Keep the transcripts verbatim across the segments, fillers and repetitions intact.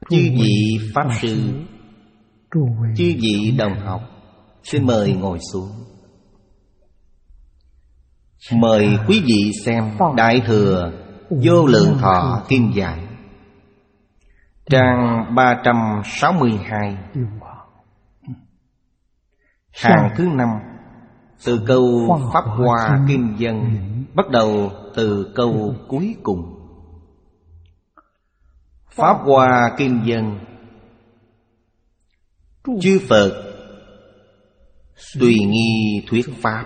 Chư vị Pháp Sư, chư vị đồng học, xin mời ngồi xuống. Mời quý vị xem Đại Thừa Vô Lượng Thọ Kinh Giải, trang ba trăm sáu mươi hai, hàng thứ năm, từ câu Pháp Hoa Kinh Dân, bắt đầu từ câu cuối cùng. Pháp Hoa Kinh Dân: chư Phật tùy nghi thuyết Pháp,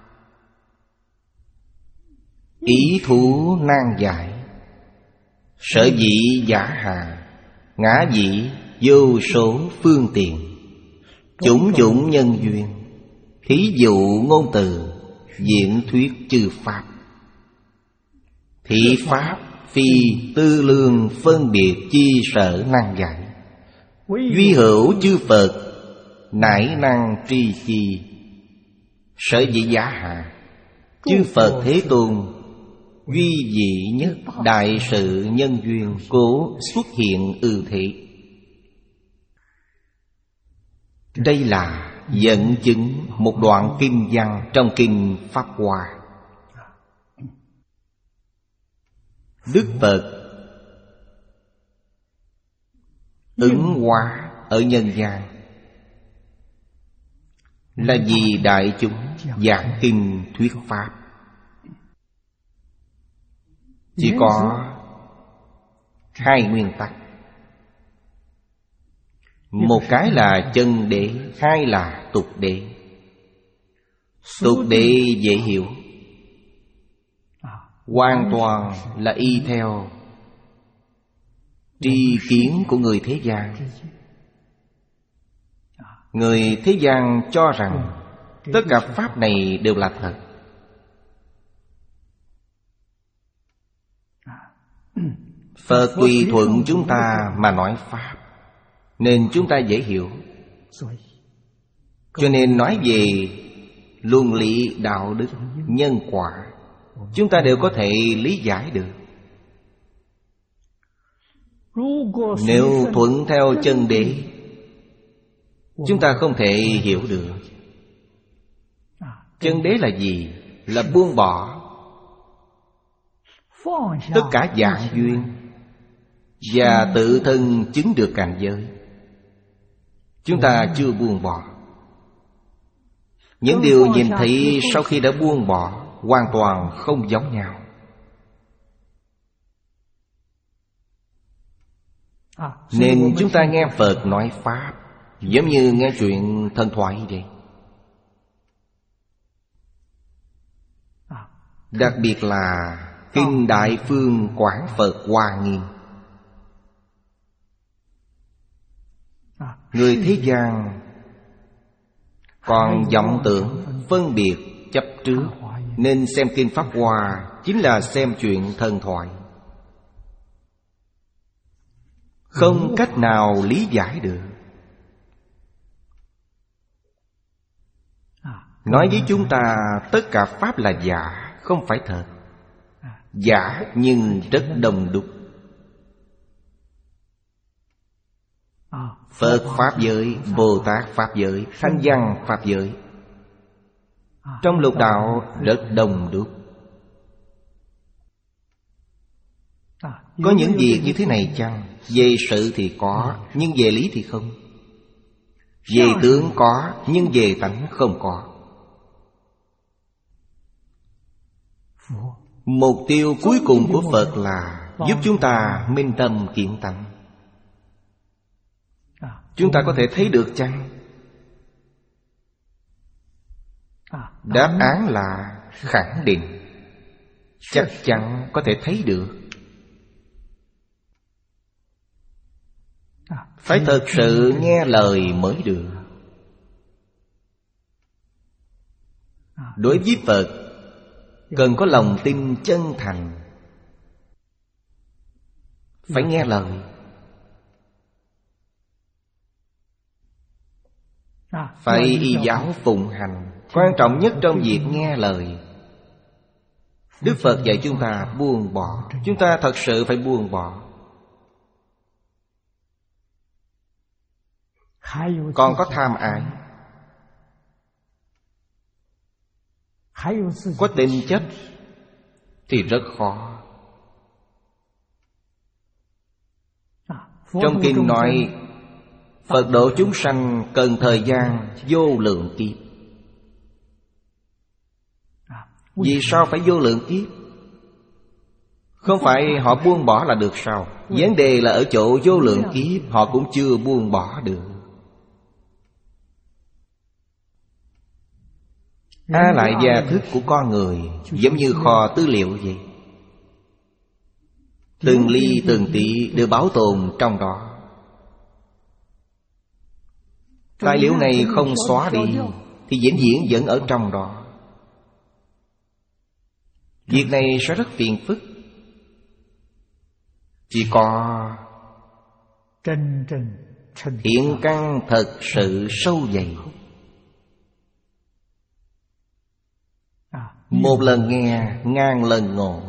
ý thú nan giải, sở dĩ giả hà, ngã dĩ vô số phương tiện, chủng chủng nhân duyên, thí dụ ngôn từ, diễn thuyết chư Pháp. Thị Pháp phi tư lương phân biệt chi sở năng giải, duy hữu chư Phật nải năng tri chi, sở dĩ giả hà, chư Phật Thế Tôn duy dị nhất đại sự nhân duyên, cố xuất hiện ư thị. Đây là dẫn chứng một đoạn kinh văn trong kinh Pháp Hoa. Đức Phật ứng hóa ở nhân gian là vì đại chúng giảng kinh thuyết Pháp. Chỉ có hai nguyên tắc. Một cái là chân đế, hai là tục đế. Tục đế dễ hiểu, hoàn toàn là y theo tri kiến của người thế gian. Người thế gian cho rằng tất cả Pháp này đều là thật. Phật tùy thuận chúng ta mà nói Pháp, nên chúng ta dễ hiểu. Cho nên nói về luân lý đạo đức, nhân quả, chúng ta đều có thể lý giải được. Nếu thuận theo chân đế, chúng ta không thể hiểu được. Chân đế là gì? Là buông bỏ tất cả dạng duyên và tự thân chứng được cảnh giới. Chúng ta chưa buông bỏ. Những điều nhìn thấy sau khi đã buông bỏ hoàn toàn không giống nhau. Nên chúng ta nghe Phật nói Pháp giống như nghe chuyện thần thoại vậy. Đặc biệt là Kinh Đại Phương Quảng Phật Hoa Nghiêm. Người thế gian còn vọng tưởng, phân biệt, chấp trước, nên xem Kinh Pháp Hoa chính là xem chuyện thần thoại, không cách nào lý giải được. Nói với chúng ta tất cả Pháp là giả, không phải thật. Giả nhưng rất đông đúc. Phật Pháp giới, Bồ Tát Pháp giới, Thanh Văn Pháp giới, trong lục đạo rất đông đúc. Có những việc như thế này chăng? Về sự thì có, nhưng về lý thì không. Về tướng có, nhưng về tánh không có. Mục tiêu cuối cùng của Phật là giúp chúng ta minh tâm kiến tánh. Chúng ta có thể thấy được chăng? Đáp án là khẳng định, chắc chắn có thể thấy được. Phải thật sự nghe lời mới được. Đối với Phật cần có lòng tin chân thành, phải nghe lời. Phải y giáo phụng hành. Quan trọng nhất trong việc nghe lời, Đức Phật dạy chúng ta buông bỏ. Chúng ta thật sự phải buông bỏ. còn có tham ái, có tình chấp thì rất khó. Trong kinh nói Phật độ chúng sanh cần thời gian vô lượng kiếp. Vì sao phải vô lượng kiếp? Không phải họ buông bỏ là được sao? Vấn đề là ở chỗ vô lượng kiếp họ cũng chưa buông bỏ được. A lại gia thức của con người giống như kho tư liệu vậy. Từng ly từng tí đều bảo tồn trong đó. Tài liệu này không xóa đi thì vĩnh viễn vẫn ở trong đó. Việc này sẽ rất phiền phức. Chỉ có thiện căn thật sự sâu dày, một lần nghe ngàn lần ngộ.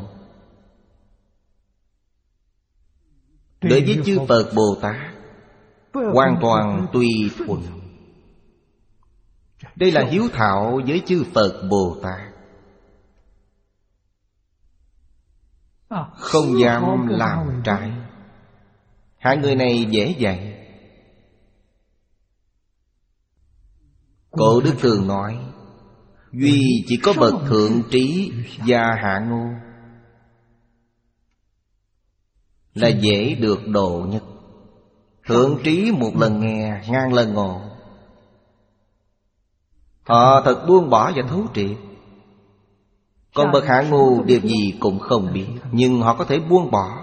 Đối với chư Phật Bồ Tát hoàn toàn tùy thuận. Đây là hiếu thảo với chư Phật Bồ Tát, không dám làm trái. Hai người này dễ dạy. Cổ Đức thường nói duy chỉ có bậc thượng trí và hạ ngu là dễ được độ nhất. Thượng trí một lần nghe ngàn lần ngộ. Họ thật buông bỏ và thấu triệt. Còn bậc hạ ngu điều gì cũng không biết, nhưng họ có thể buông bỏ.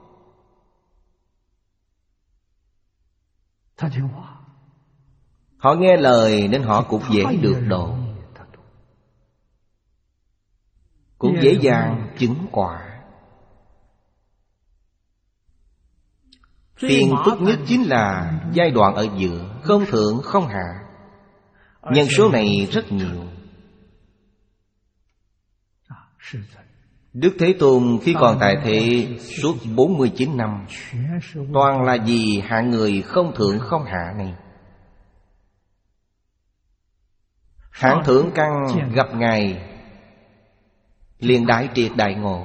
Họ nghe lời nên họ cũng dễ được độ, cũng dễ dàng chứng quả. Phiền phức nhất chính là giai đoạn ở giữa, không thượng không hạ. Nhân số này rất nhiều. Đức Thế Tôn khi còn tại thế suốt bốn mươi chín năm, toàn là vì hạ người không thượng không hạ này. Hạng thượng căn gặp Ngài liền đại triệt đại ngộ.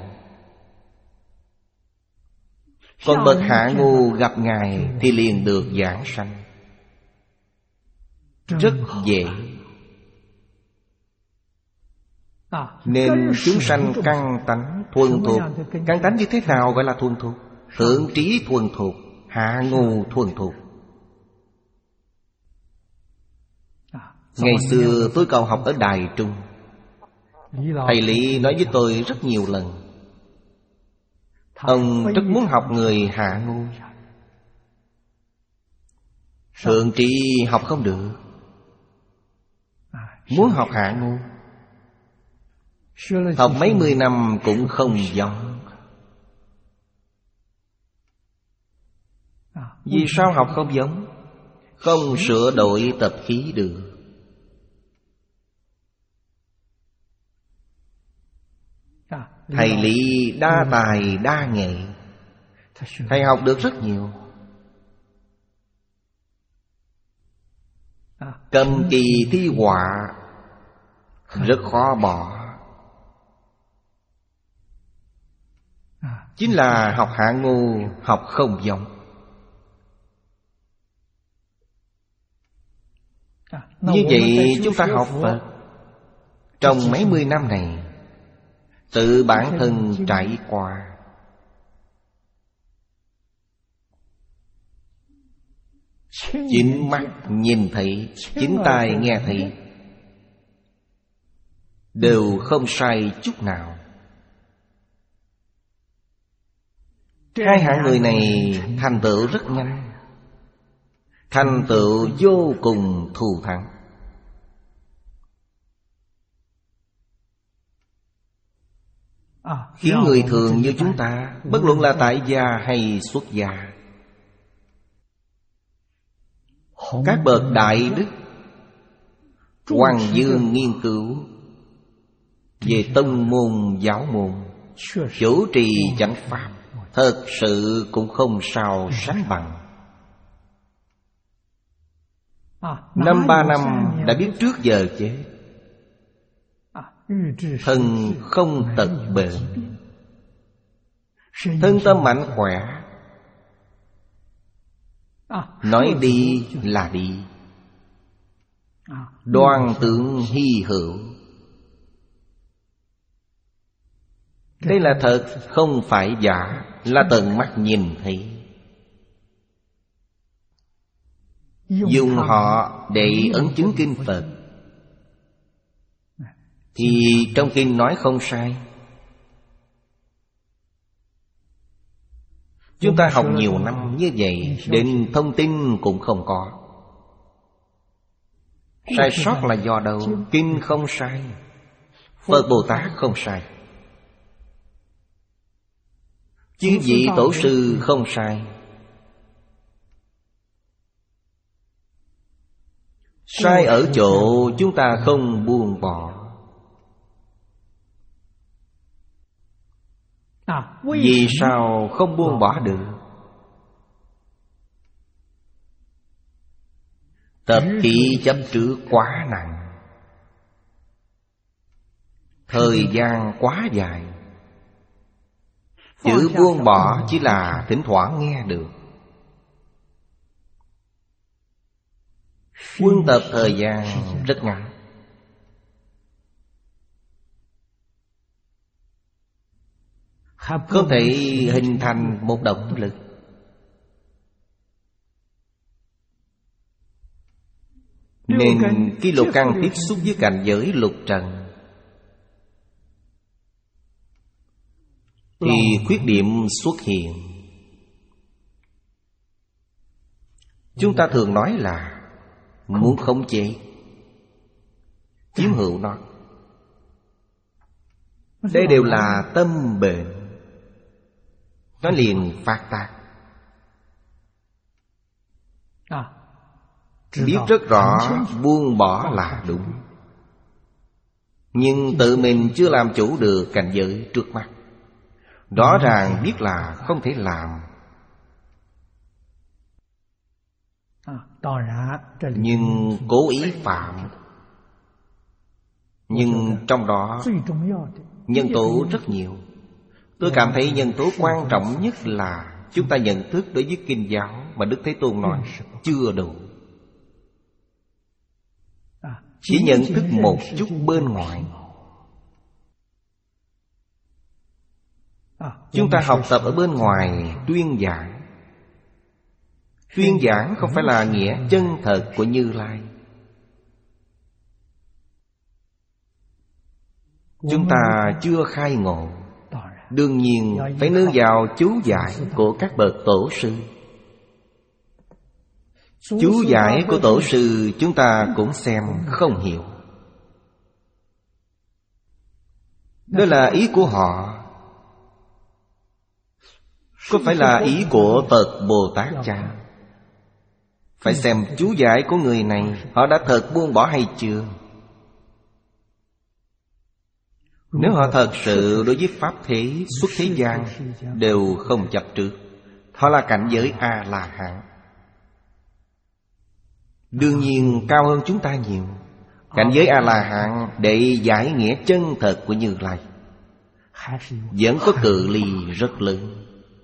Còn bậc hạ ngu gặp Ngài thì liền được giảng sanh. Rất dễ. Nên chúng sanh căn tánh thuần thục. Căn tánh như thế nào gọi là thuần thục? Thượng trí thuần thục, hạ ngu thuần thục. Ngày xưa tôi cầu học ở Đài Trung, thầy Lý nói với tôi rất nhiều lần. Ông rất muốn học người hạ ngu. Thượng trí học không được, muốn học hạ ngu. Học mấy mươi năm cũng không giống. Vì sao học không giống? Không sửa đổi tập khí được. Thầy Lý đa tài đa nghệ, thầy học được rất nhiều. Cầm kỳ thi họa rất khó bỏ. Chính là học hạ ngu, học không giống. Như vậy chúng ta học Phật trong mấy mươi năm này, tự bản thân trải qua. Chính mắt nhìn thấy, chính tai nghe thấy, đều không sai chút nào. Hai hạng người này thành tựu rất nhanh, thành tựu vô cùng thù thắng. Khiến người thường như chúng ta, bất luận là tại gia hay xuất gia, các bậc đại đức Hoàng Dương nghiên cứu về tông môn giáo môn, chủ trì chánh pháp, thật sự cũng không sao sánh bằng. Năm ba năm đã biết trước giờ chết. Thân không tật bệnh, thân tâm mạnh khỏe, nói đi là đi, đoan tưởng hy hữu. Đây là thật, không phải giả, là tận mắt nhìn thấy. Dùng họ để ấn chứng kinh Phật thì trong kinh nói không sai. Chúng ta học nhiều năm như vậy, đến thông tin cũng không có. Sai sót là do đâu? Kinh không sai, Phật Bồ Tát không sai, chư vị tổ sư không sai. Sai ở chỗ chúng ta không buông bỏ. Vì sao không buông bỏ được? Tập khí chấp trước quá nặng, thời gian quá dài. Chữ buông bỏ chỉ là thỉnh thoảng nghe được. Quân tập thời gian rất ngắn. Không thể hình thành một động lực. Nên khi lục căn tiếp xúc với cảnh giới lục trần thì khuyết điểm xuất hiện. Chúng ta thường nói là muốn khống chế, chiếm hữu nó. Đây đều là tâm bệnh, nó liền phát tác. Biết rất rõ buông bỏ là đúng, nhưng tự mình chưa làm chủ được cảnh giới trước mắt. Rõ ràng biết là không thể làm, nhưng cố ý phạm. Nhưng trong đó nhân tố rất nhiều. Tôi cảm thấy nhân tố quan trọng nhất là chúng ta nhận thức đối với kinh giáo mà Đức Thế Tôn nói chưa đủ. Chỉ nhận thức một chút bên ngoài. Chúng ta học tập ở bên ngoài tuyên giảng. Tuyên giảng không phải là nghĩa chân thật của Như Lai. Chúng ta chưa khai ngộ, đương nhiên phải nương vào chú giải của các bậc tổ sư. Chú giải của tổ sư chúng ta cũng xem không hiểu. Đó là ý của họ, có phải là ý của Phật Bồ Tát chăng? Phải xem chú giải của người này, họ đã thật buông bỏ hay chưa? Nếu họ thật sự đối với pháp thế xuất thế gian đều không chấp trước, họ là cảnh giới A-la-hán. Đương nhiên cao hơn chúng ta nhiều. Cảnh giới A-la-hán để giải nghĩa chân thật của Như Lai vẫn có cự ly rất lớn.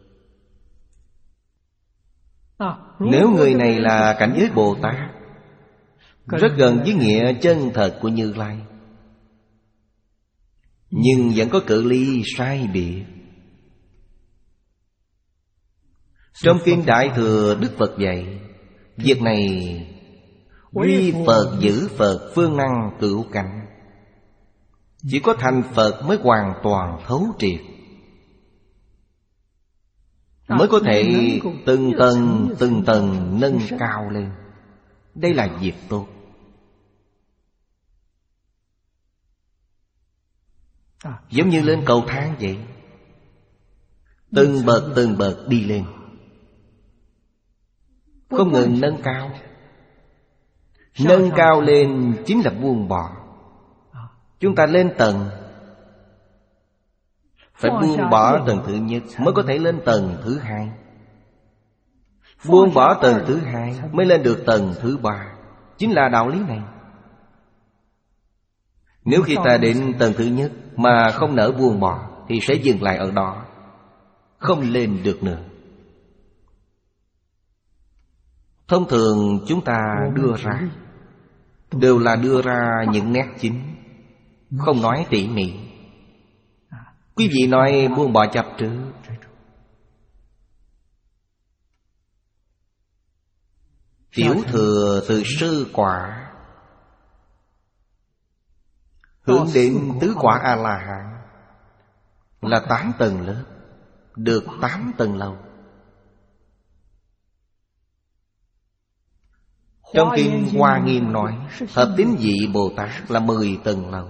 Nếu người này là cảnh giới Bồ Tát, rất gần với nghĩa chân thật của Như Lai, nhưng vẫn có cự ly sai biệt. Trong Kinh Đại Thừa Đức Phật dạy, việc này quy Phật giữ Phật, phương năng cửu cảnh. Chỉ có thành Phật mới hoàn toàn thấu triệt, mới có thể từng tầng từng tầng nâng cao lên. Đây là việc tốt. Giống như lên cầu thang vậy, từng bậc từng bậc đi lên, không ngừng nâng cao. Nâng cao lên chính là buông bỏ. Chúng ta lên tầng, phải buông bỏ tầng thứ nhất mới có thể lên tầng thứ hai. Buông bỏ tầng thứ hai mới lên được tầng thứ ba. chính là đạo lý này. Nếu khi ta đến tầng thứ nhất mà không nỡ buông bỏ thì sẽ dừng lại ở đó, không lên được nữa. Thông thường chúng ta đưa ra đều là đưa ra những nét chính, không nói tỉ mỉ. Quý vị nói buông bỏ chấp trước, tiểu thừa từ sơ quả hướng đến tứ quả A-la-hán là tám tầng lớp, được tám tầng lầu. Trong kinh Hoa Nghiêm nói Hợp Tín Vị Bồ Tát là mười tầng lầu.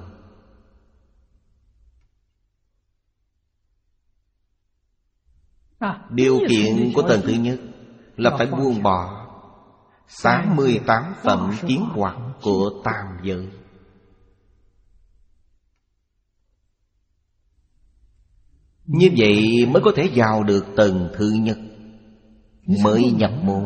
Điều kiện của tầng thứ nhất là phải buông bỏ tám mươi tám phẩm kiến hoặc của tam giới. Như vậy mới có thể vào được tầng thứ nhất, mới nhập môn.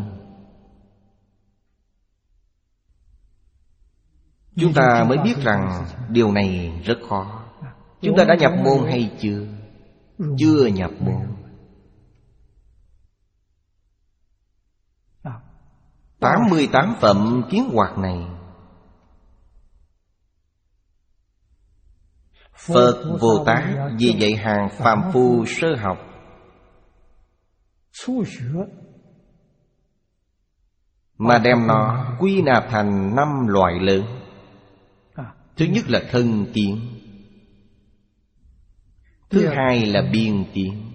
Chúng ta mới biết rằng điều này rất khó. Chúng ta đã nhập môn hay chưa? Chưa nhập môn. Tám mươi tám phẩm kiến hoặc này Phật Bồ Tát vì vậy hàng phàm phu sơ học mà đem nó quy nạp thành năm loại lớn. Thứ nhất là thân kiến, thứ hai là biên kiến,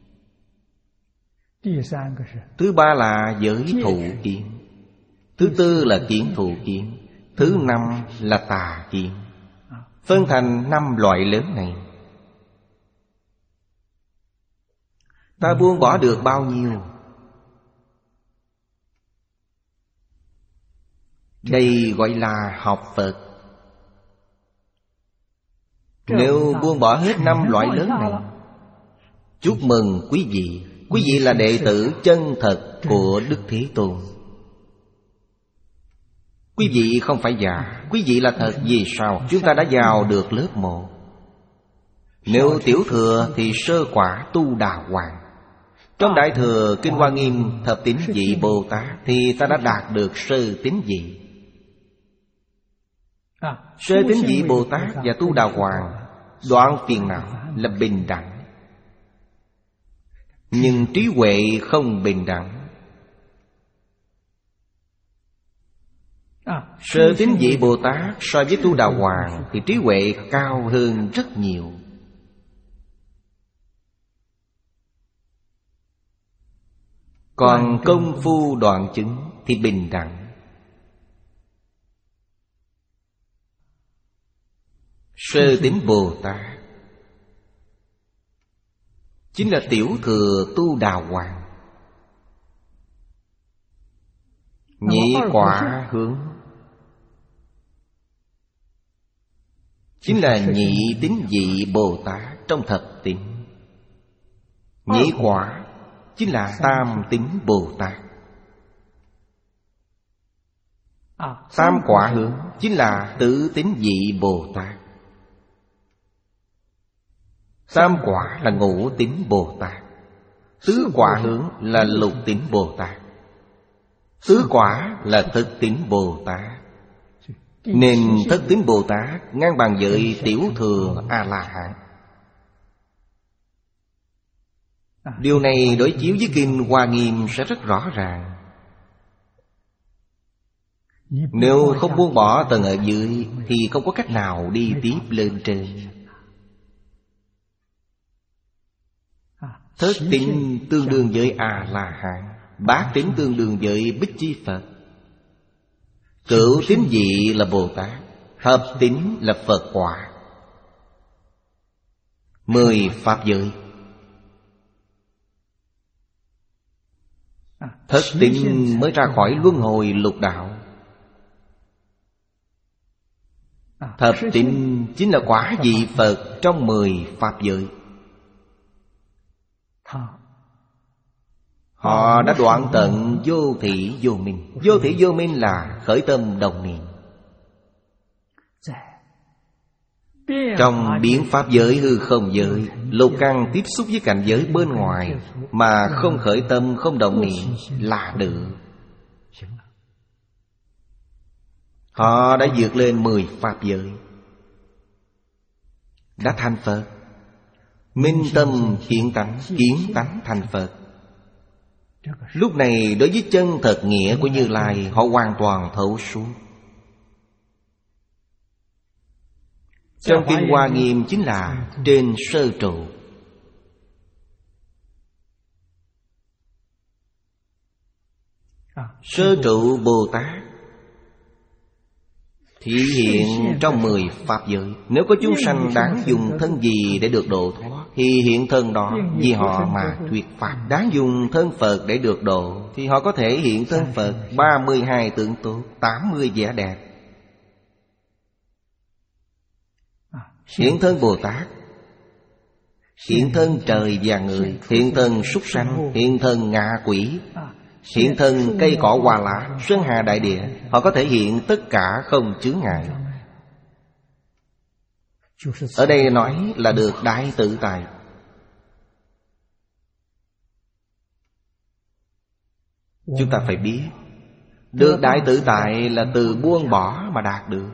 thứ ba là giới thụ kiến, thứ tư là kiến thụ kiến, thứ năm là tà kiến. Phân thành năm loại lớn này. Ta buông bỏ được bao nhiêu? Đây gọi là học Phật. Nếu buông bỏ hết năm loại lớn này, chúc mừng quý vị. Quý vị là đệ tử chân thật của Đức Thế Tôn. Quý vị không phải giả, quý vị là thật. Vì sao? Chúng ta đã vào được lớp một. Nếu tiểu thừa thì sơ quả tu đà hoàng. Trong Đại Thừa Kinh Hoa Nghiêm Thập Tín Vị Bồ Tát thì ta đã đạt được sơ tín vị. Sơ tín vị Bồ Tát và tu đà hoàng đoạn phiền não là bình đẳng. Nhưng trí huệ không bình đẳng. Sơ tín vị Bồ Tát so với tu đà hoàng thì trí huệ cao hơn rất nhiều. Còn công phu đoạn chứng thì bình đẳng. Sơ tín Bồ Tát chính là tiểu thừa tu đà hoàng. Nhị quả hướng chính là nhị tín vị Bồ Tát trong thập tín. Nhị quả chính là tam tín Bồ Tát. Tam quả hướng chính là tứ tín vị Bồ Tát. Tam quả là ngũ tín Bồ Tát. Tứ quả hướng là lục tín Bồ Tát. Tứ quả là thất tín Bồ Tát. Nên thất tín Bồ Tát ngang bằng với tiểu thừa A-la-hán. Điều này đối chiếu với Kinh Hoa Nghiêm sẽ rất rõ ràng. Nếu không buông bỏ tầng ở dưới thì không có cách nào đi tiếp lên trên. Thất tín tương đương với A-la-hán, bát tín tương đương với Bích Chi Phật, cửu tín vị là Bồ Tát, hợp tín là Phật quả. Mười pháp giới. Thất tín mới ra khỏi luân hồi lục đạo. Thập tín chính là quả vị Phật trong mười pháp giới. Họ đã đoạn tận vô thị vô minh. Vô thị vô minh là khởi tâm đồng niệm. Trong biến pháp giới hư không giới, lục căn tiếp xúc với cảnh giới bên ngoài mà không khởi tâm, không động niệm là được. Họ đã vượt lên mười pháp giới, đã thành Phật. Minh tâm hiện tánh, kiến tánh thành Phật. Lúc này đối với chân thật nghĩa của Như Lai, họ hoàn toàn thấu suốt. Trong Kinh Hoa Nghiêm chính là trên sơ trụ. Sơ trụ Bồ Tát thị hiện trong mười pháp giới. Nếu có chúng sanh đáng dùng thân gì để được độ thoát, thì hiện thân đó vì họ mà thuyết pháp. Đáng dùng thân Phật để được độ, thì họ có thể hiện thân Phật ba mươi hai tượng tốt, tám mươi vẻ đẹp. Hiện thân Bồ Tát, hiện thân trời và người, hiện thân súc sanh, hiện thân ngạ quỷ, hiện thân cây cỏ hoa lá, sơn hà đại địa. Họ có thể hiện tất cả không chướng ngại. Ở đây nói là được đại tự tại. Chúng ta phải biết, được đại tự tại là từ buông bỏ mà đạt được.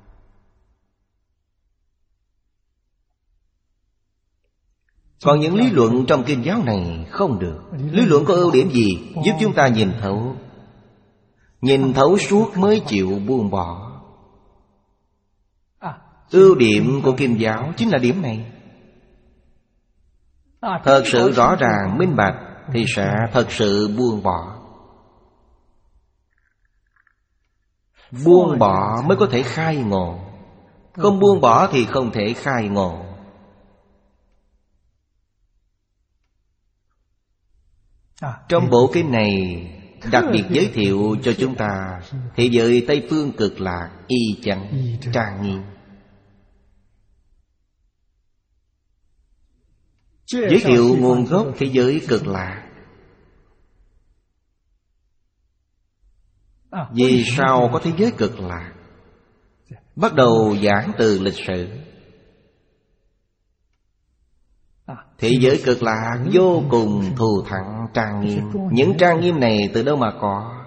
Còn những lý luận trong kinh giáo này không được. Lý luận có ưu điểm gì? Giúp chúng ta nhìn thấu. Nhìn thấu suốt mới chịu buông bỏ. Ưu điểm của kinh giáo chính là điểm này. Thật sự rõ ràng, minh bạch thì sẽ thật sự buông bỏ. Buông bỏ mới có thể khai ngộ. Không buông bỏ thì không thể khai ngộ. Trong bộ kinh này đặc biệt giới thiệu cho chúng ta thế giới Tây Phương Cực Lạc y chánh trang nghiêm. Giới thiệu nguồn gốc thế giới Cực Lạc. Vì sao có thế giới Cực Lạc? Bắt đầu giảng từ lịch sử. Thế giới Cực Lạc vô cùng thù thắng trang nghiêm. Những trang nghiêm này từ đâu mà có?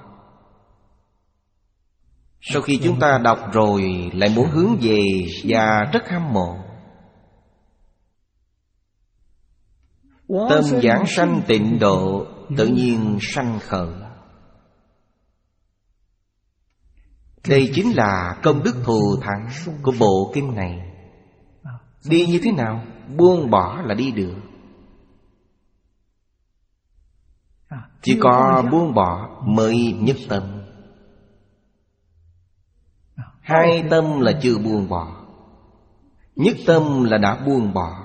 Sau khi chúng ta đọc rồi lại muốn hướng về và rất hâm mộ. Tâm giảng sanh tịnh độ tự nhiên sanh khởi. Đây chính là công đức thù thắng của bộ kinh này. Đi như thế nào? Buông bỏ là đi được. Chỉ có buông bỏ mới nhất tâm. Hai tâm là chưa buông bỏ. Nhất tâm là đã buông bỏ.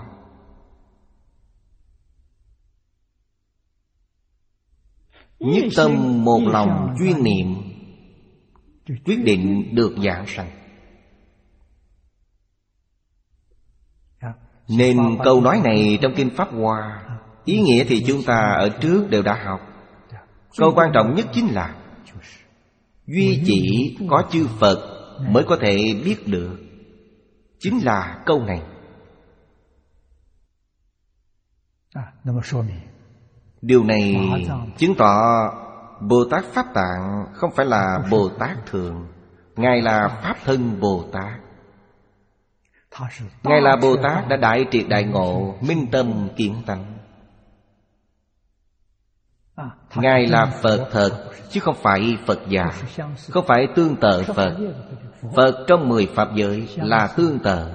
Nhất tâm một lòng chuyên niệm, quyết định được giảng sanh. Nên câu nói này trong Kinh Pháp Hoa, ý nghĩa thì chúng ta ở trước đều đã học. Câu quan trọng nhất chính là duy chỉ có chư Phật mới có thể biết được. Chính là câu này. Điều này chứng tỏ Bồ Tát Pháp Tạng không phải là Bồ Tát thường. Ngài là Pháp Thân Bồ Tát. Ngài là Bồ Tát đã đại triệt đại ngộ, minh tâm kiến tánh. Ngài là Phật thật, chứ không phải Phật giả. Không phải tương tự Phật. Phật trong mười pháp giới là tương tự.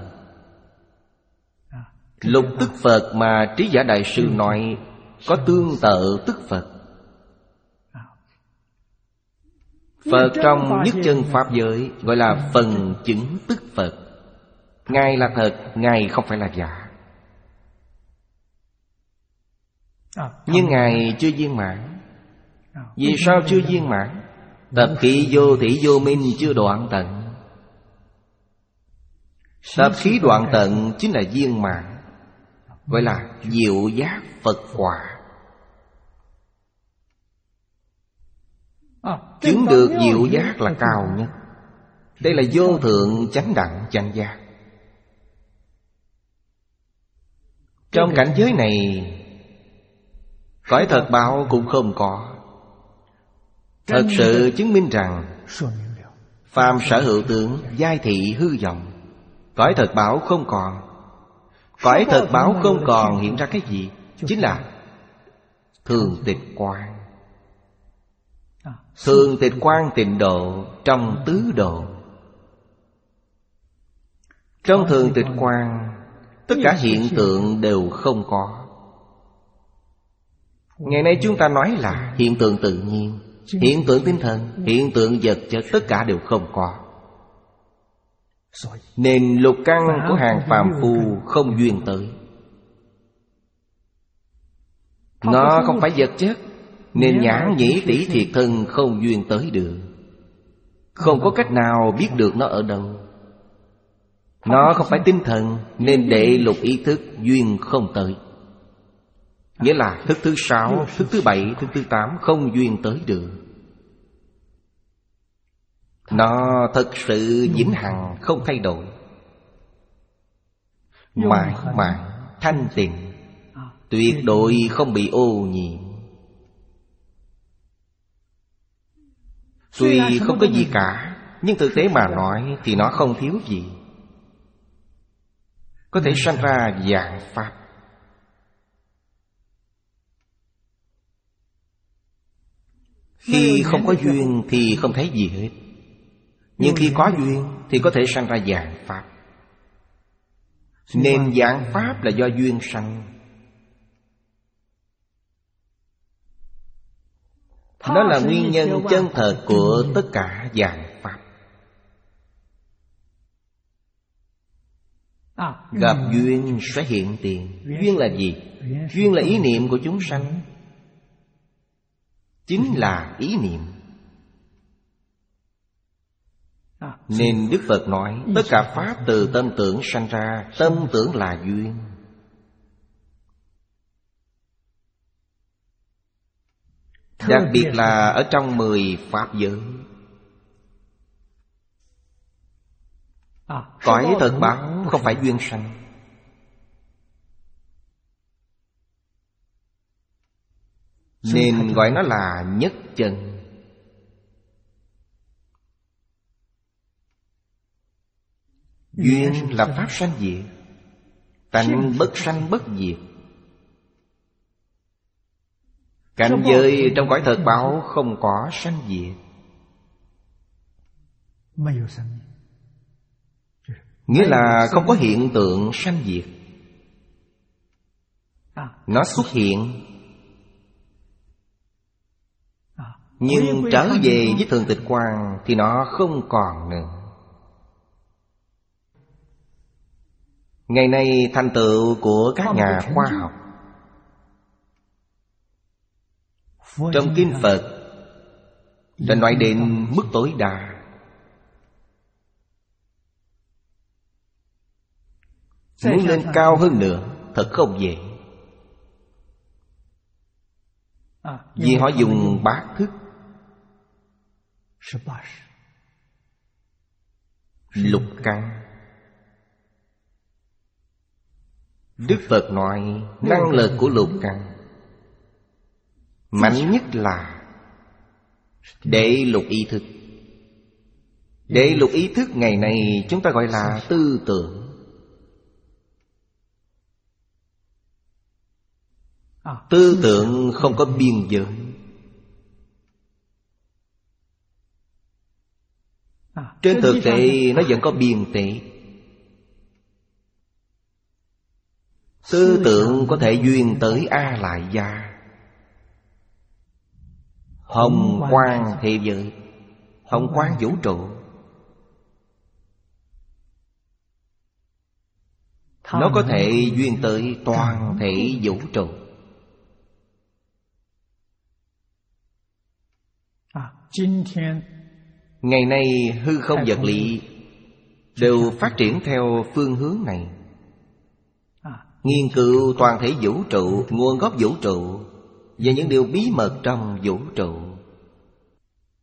Lục tức Phật mà Trí Giả Đại Sư nói có tương tự tức Phật. Phật trong nhất chân pháp giới gọi là phần chứng tức Phật. Ngài là thật, Ngài không phải là giả. Nhưng Ngài chưa viên mãn. Vì sao chưa viên mãn? Tập khí vô thỉ vô minh chưa đoạn tận. Tập khí đoạn tận chính là viên mãn, gọi là diệu giác Phật quả. Chứng được diệu giác là cao nhất. Đây là vô thượng chánh đẳng chánh giác. Trong cảnh giới này, cõi thật báo cũng không có. Thật sự chứng minh rằng phàm sở hữu tướng, giai thị hư vọng. Cõi thật báo không còn. Cõi thật báo không còn hiện ra cái gì? Chính là thường tịch quang. Thường tịch quang tịnh độ trong tứ độ. Trong thường tịch quang, tất cả hiện tượng đều không có. Ngày nay chúng ta nói là hiện tượng tự nhiên, hiện tượng tinh thần, hiện tượng vật chất, tất cả đều không có. Nên lục căn của hàng phàm phu không duyên tới. Nó không phải vật chất, nên nhãn nhĩ tỷ thiệt thân không duyên tới được. Không có cách nào biết được nó ở đâu. Nó không phải tinh thần, nên đệ lục ý thức duyên không tới. Nghĩa là thức thứ sáu, thức thứ bảy, thức thứ tám không duyên tới được. Nó thật sự vĩnh hằng không thay đổi, mãi mãi thanh tịnh, tuyệt đối không bị ô nhiễm. Tuy không có gì cả, nhưng thực tế mà nói thì nó không thiếu gì. Có thể sanh ra vạn pháp. Khi không có duyên thì không thấy gì hết. Nhưng khi có duyên thì có thể sanh ra vạn pháp. Nên vạn pháp là do duyên sanh. Nó là nguyên nhân chân thật của tất cả vạn pháp. Gặp duyên sẽ hiện tiền. Duyên là gì? Duyên là ý niệm của chúng sanh. Chính là ý niệm. Nên Đức Phật nói tất cả pháp từ tâm tưởng sanh ra. Tâm tưởng là duyên. Đặc biệt là ở trong mười pháp giới. Cõi thật báo không phải duyên sanh. Nên gọi nó là nhất chân. Duyên là pháp sanh diệt, tánh bất sanh bất diệt. Cảnh giới trong cõi thật báo không có sanh diệt. Nghĩa là không có hiện tượng sanh diệt. Nó xuất hiện, nhưng trở về với thường tịch quang thì nó không còn nữa. Ngày nay thành tựu của các nhà khoa học, trong kinh Phật đã nói đến mức tối đa. Muốn lên cao hơn nữa thật không dễ. Vì họ dùng bát thức, lục căn. Đức Phật nói năng lực của lục căn mạnh nhất là đệ lục ý thức. Đệ lục ý thức ngày nay chúng ta gọi là tư tưởng. Tư tưởng không có biên giới. Trên thực tế nó vẫn có biên tế. Tư tưởng có thể duyên tới A Lại Gia, hồng quang thế giới, hồng quang vũ trụ. Nó có thể duyên tới toàn thể vũ trụ. Ngày nay hư không vật lý đều phát triển theo phương hướng này. Nghiên cứu toàn thể vũ trụ, nguồn gốc vũ trụ và những điều bí mật trong vũ trụ.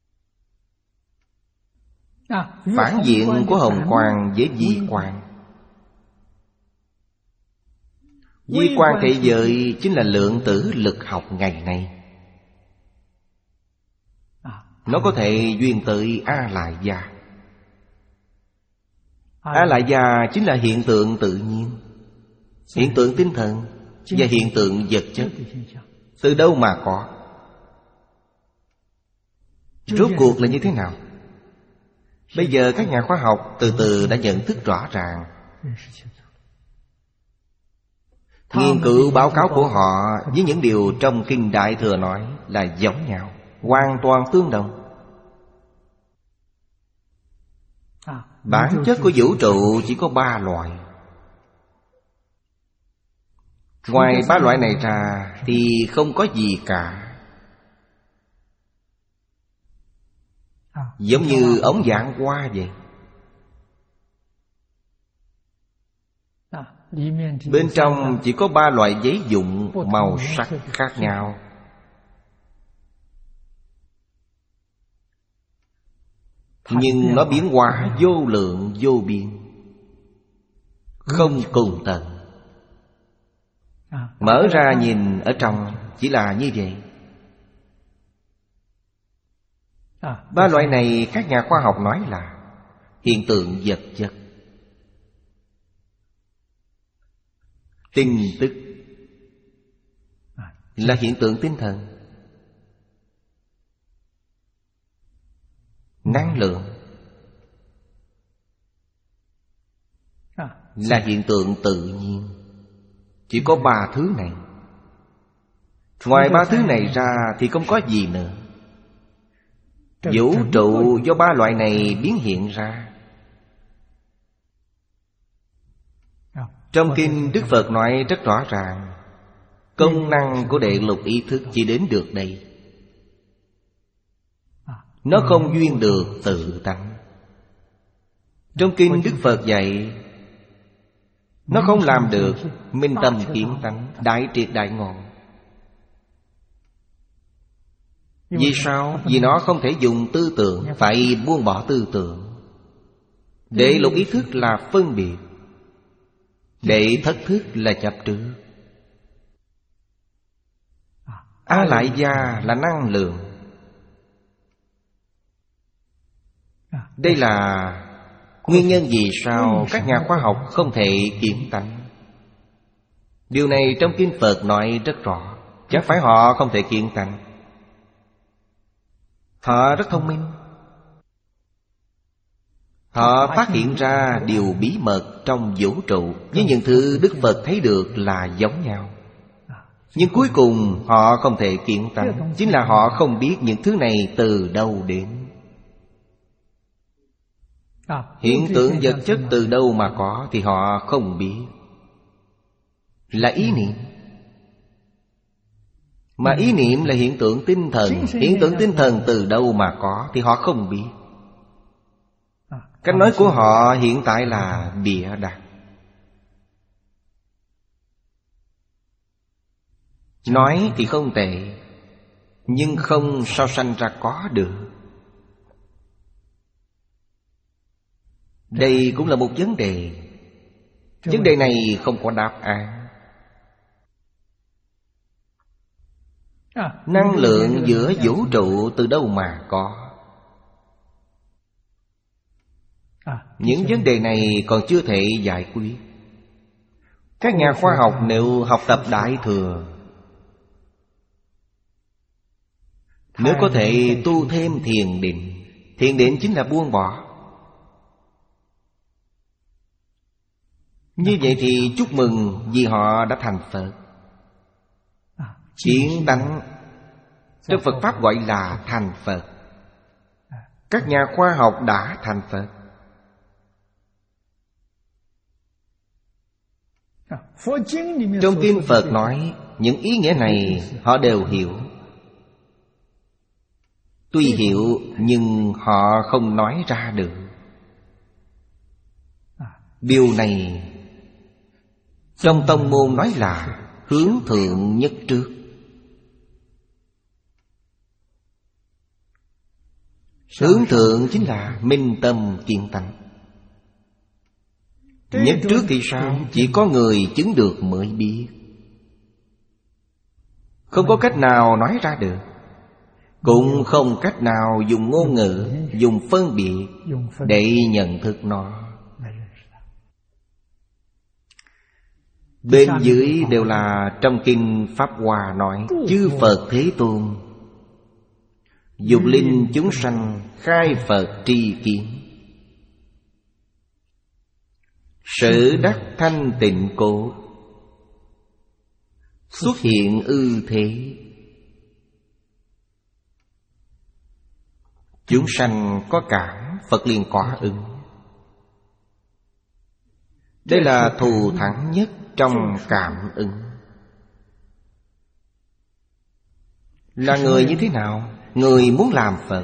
Phản diện của hồng quang với vi quang. Vi quang thế giới chính là lượng tử lực học ngày nay. Nó có thể duyên tới A-lại gia. A-lại gia chính là hiện tượng tự nhiên, hiện tượng tinh thần và hiện tượng vật chất. Từ đâu mà có? Rốt cuộc là như thế nào? Bây giờ các nhà khoa học từ từ đã nhận thức rõ ràng. Nghiên cứu báo cáo của họ với những điều trong Kinh Đại Thừa nói là giống nhau, hoàn toàn tương đồng. Bản chất của vũ trụ chỉ có ba loại. Ngoài ba loại này ra thì không có gì cả. Giống như ống dạng hoa vậy. Bên trong chỉ có ba loại giấy dụng màu sắc khác nhau. Nhưng nó biến hóa vô lượng vô biên, không cùng tận. Mở ra nhìn ở trong chỉ là như vậy. Ba loại này các nhà khoa học nói là hiện tượng vật chất. Tin tức là hiện tượng tinh thần. Năng lượng là hiện tượng tự nhiên. Chỉ có ba thứ này. Ngoài ba thứ này ra thì không có gì nữa. Vũ trụ do ba loại này biến hiện ra. Trong Kinh Đức Phật nói rất rõ ràng, công năng của đệ lục ý thức chỉ đến được đây. Nó không duyên được tự tánh. Trong Kinh Đức Phật dạy, nó không làm được minh tâm kiến tánh, đại triệt đại ngộ. Vì sao? Vì nó không thể dùng tư tưởng, phải buông bỏ tư tưởng. Đệ lục ý thức là phân biệt, đệ thất thức là chấp trước. A-lại gia là năng lượng. Đây là nguyên nhân vì sao các nhà khoa học không thể kiến tánh. Điều này trong Kinh Phật nói rất rõ. Chẳng phải họ không thể kiến tánh, họ rất thông minh. Họ phát hiện ra điều bí mật trong vũ trụ với những thứ Đức Phật thấy được là giống nhau. Nhưng cuối cùng họ không thể kiến tánh. Chính là họ không biết những thứ này từ đâu đến. Hiện tượng vật chất từ đâu mà có thì họ không biết. Là ý niệm. Mà ý niệm là hiện tượng tinh thần. Hiện tượng tinh thần từ đâu mà có thì họ không biết. Cách nói của họ hiện tại là bịa đặt. Nói thì không tệ, nhưng không so sánh ra có được. Đây cũng là một vấn đề. Vấn đề này không có đáp án. Năng lượng giữa vũ trụ từ đâu mà có? Những vấn đề này còn chưa thể giải quyết. Các nhà khoa học nếu học tập Đại Thừa, nếu có thể tu thêm thiền định. Thiền định chính là buông bỏ. Như vậy thì chúc mừng vì họ đã thành Phật. Kiến tánh trong Phật Pháp gọi là thành Phật. Các nhà khoa học đã thành Phật. Trong Kinh Phật nói những ý nghĩa này họ đều hiểu. Tuy hiểu nhưng họ không nói ra được. Điều này trong tông môn nói là hướng thượng nhất trước. Hướng thượng chính là minh tâm kiến tánh. Nhất trước thì sao? Chỉ có người chứng được mới biết, không có cách nào nói ra được, cũng không cách nào dùng ngôn ngữ, dùng phân biệt để nhận thức nó. Bên dưới đều là trong kinh Pháp Hoa nói: chư Phật Thế Tôn dục linh chúng sanh khai Phật tri kiến, sở đắc thanh tịnh cốt, xuất hiện ư thế. Chúng sanh có cảm, Phật liền có ứng. Đây là thù thắng nhất trong cảm ứng. Là người như thế nào? Người muốn làm Phật.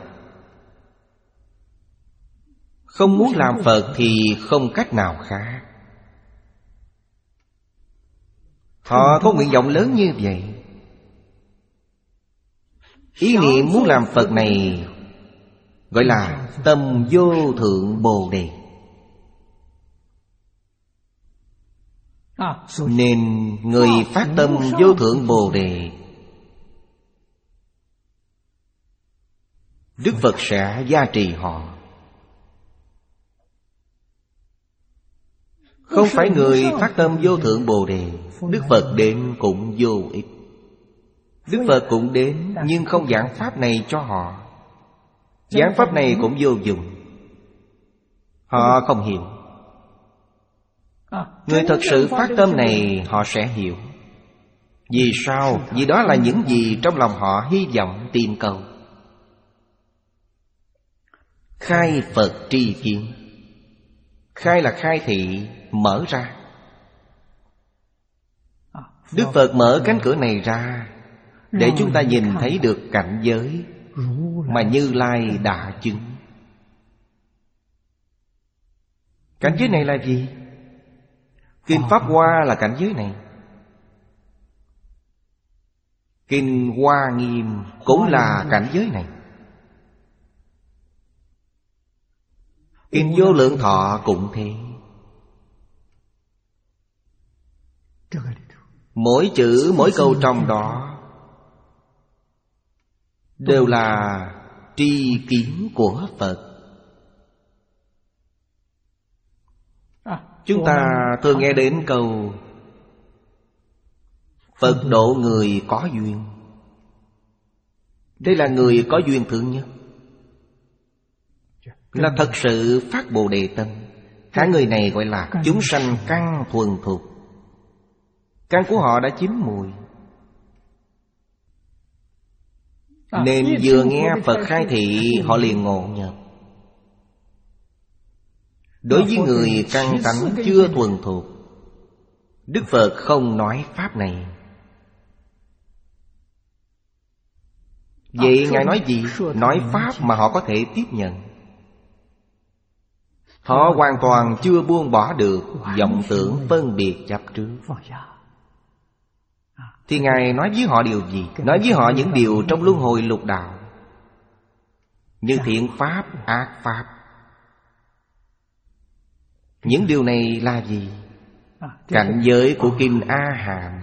Không muốn làm Phật thì không cách nào khác. Họ có nguyện vọng lớn như vậy. Ý niệm muốn làm Phật này gọi là tâm vô thượng Bồ Đề. Nên người phát tâm vô thượng Bồ Đề, Đức Phật sẽ gia trì họ. Không phải người phát tâm vô thượng Bồ Đề, Đức Phật đến cũng vô ích. Đức Phật cũng đến, nhưng không giảng pháp này cho họ. Giảng pháp này cũng vô dụng. Họ không hiểu. Người thật sự phát tâm này họ sẽ hiểu. Vì sao? Vì đó là những gì trong lòng họ hy vọng tìm cầu. Khai Phật tri kiến. Khai là khai thị, mở ra. Đức Phật mở cánh cửa này ra để chúng ta nhìn thấy được cảnh giới mà Như Lai đã chứng. Cảnh giới này là gì? Kinh Pháp Hoa là cảnh giới này. Kinh Hoa Nghiêm cũng là cảnh giới này. Kinh Vô Lượng Thọ cũng thế. Mỗi chữ, mỗi câu trong đó đều là tri kiến của Phật. Chúng ta thường nghe đến câu Phật độ người có duyên. Đây là người có duyên thứ nhất, là thật sự phát Bồ Đề tâm. Hạng người này gọi là chúng sanh căn thuần thục. Căn của họ đã chín mùi, nên vừa nghe Phật khai thị họ liền ngộ nhập. Đối với người căn tánh chưa thuần thục, Đức Phật không nói pháp này. Vậy Ngài nói gì? Nói pháp mà họ có thể tiếp nhận. Họ hoàn toàn chưa buông bỏ được vọng tưởng phân biệt chấp trước. Thì Ngài nói với họ điều gì? Nói với họ những điều trong luân hồi lục đạo, như thiện pháp, ác pháp. Những điều này là gì? Cảnh giới của Kinh A Hàm.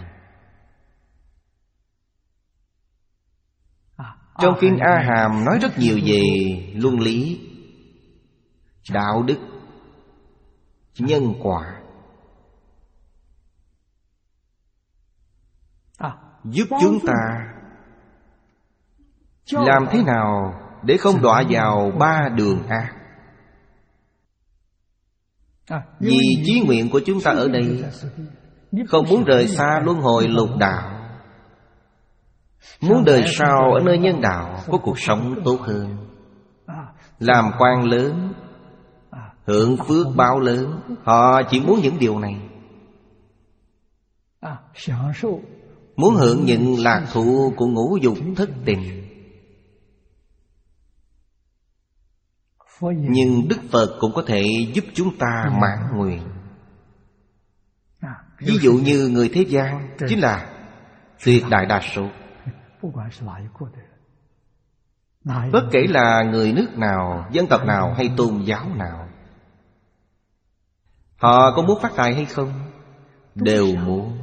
Trong Kinh A Hàm nói rất nhiều về luân lý, đạo đức, nhân quả, giúp chúng ta làm thế nào để không đọa vào ba đường ác. Vì chí nguyện của chúng ta ở đây không muốn rời xa luân hồi lục đạo, muốn đời sau ở nơi nhân đạo có cuộc sống tốt hơn, làm quan lớn, hưởng phước báo lớn. Họ chỉ muốn những điều này, muốn hưởng những lạc thụ của ngũ dục thất tình. Nhưng Đức Phật cũng có thể giúp chúng ta mãn nguyện. Ví dụ như người thế gian chính là tuyệt đại đa số. Bất kể là người nước nào, dân tộc nào hay tôn giáo nào, họ có muốn phát tài hay không? Đều muốn.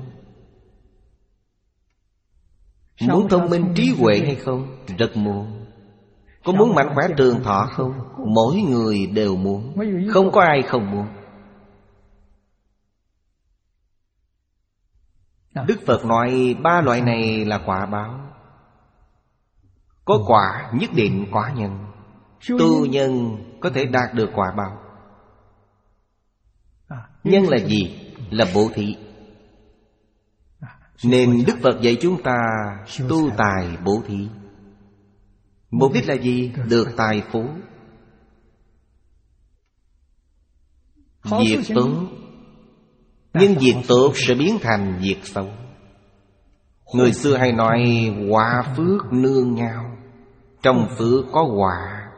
Muốn thông minh trí huệ hay không? Rất muốn. Có muốn mạnh khỏe trường thọ không? Mỗi người đều muốn. Không có ai không muốn. Đức Phật nói ba loại này là quả báo. Có quả nhất định quả nhân. Tu nhân có thể đạt được quả báo. Nhân là gì? Là bố thí. Nên Đức Phật dạy chúng ta tu tài bố thí. Mục đích là gì? Được tài phú. Việc tốt. Nhưng việc tốt sẽ biến thành việc xấu. Người xưa hay nói quả phước nương nhau. Trong phước có quả.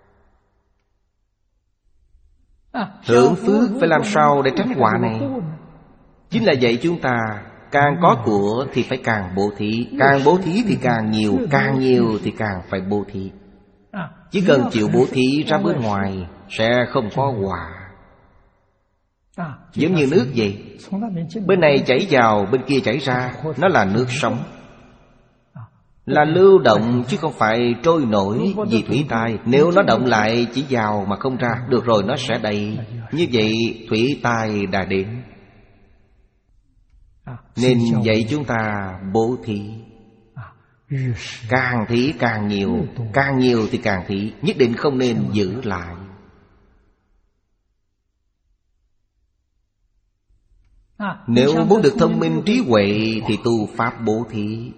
Hưởng phước phải làm sao để tránh quả này? Chính là dạy chúng ta càng có của thì phải càng bố thí. Càng bố thí thì càng nhiều. Càng nhiều thì càng phải bố thí. Chỉ cần chịu bố thí ra bên ngoài sẽ không có quả. Giống như nước vậy. Bên này chảy vào, bên kia chảy ra. Nó là nước sống, là lưu động chứ không phải trôi nổi vì thủy tài. Nếu nó động lại chỉ vào mà không ra, được rồi nó sẽ đầy. Như vậy thủy tài đã đến. Nên dạy chúng ta bố thí. Càng thí càng nhiều. Càng nhiều thì càng thí. Nhất định không nên giữ lại. Nếu muốn được thông minh trí huệ thì tu pháp bố thí.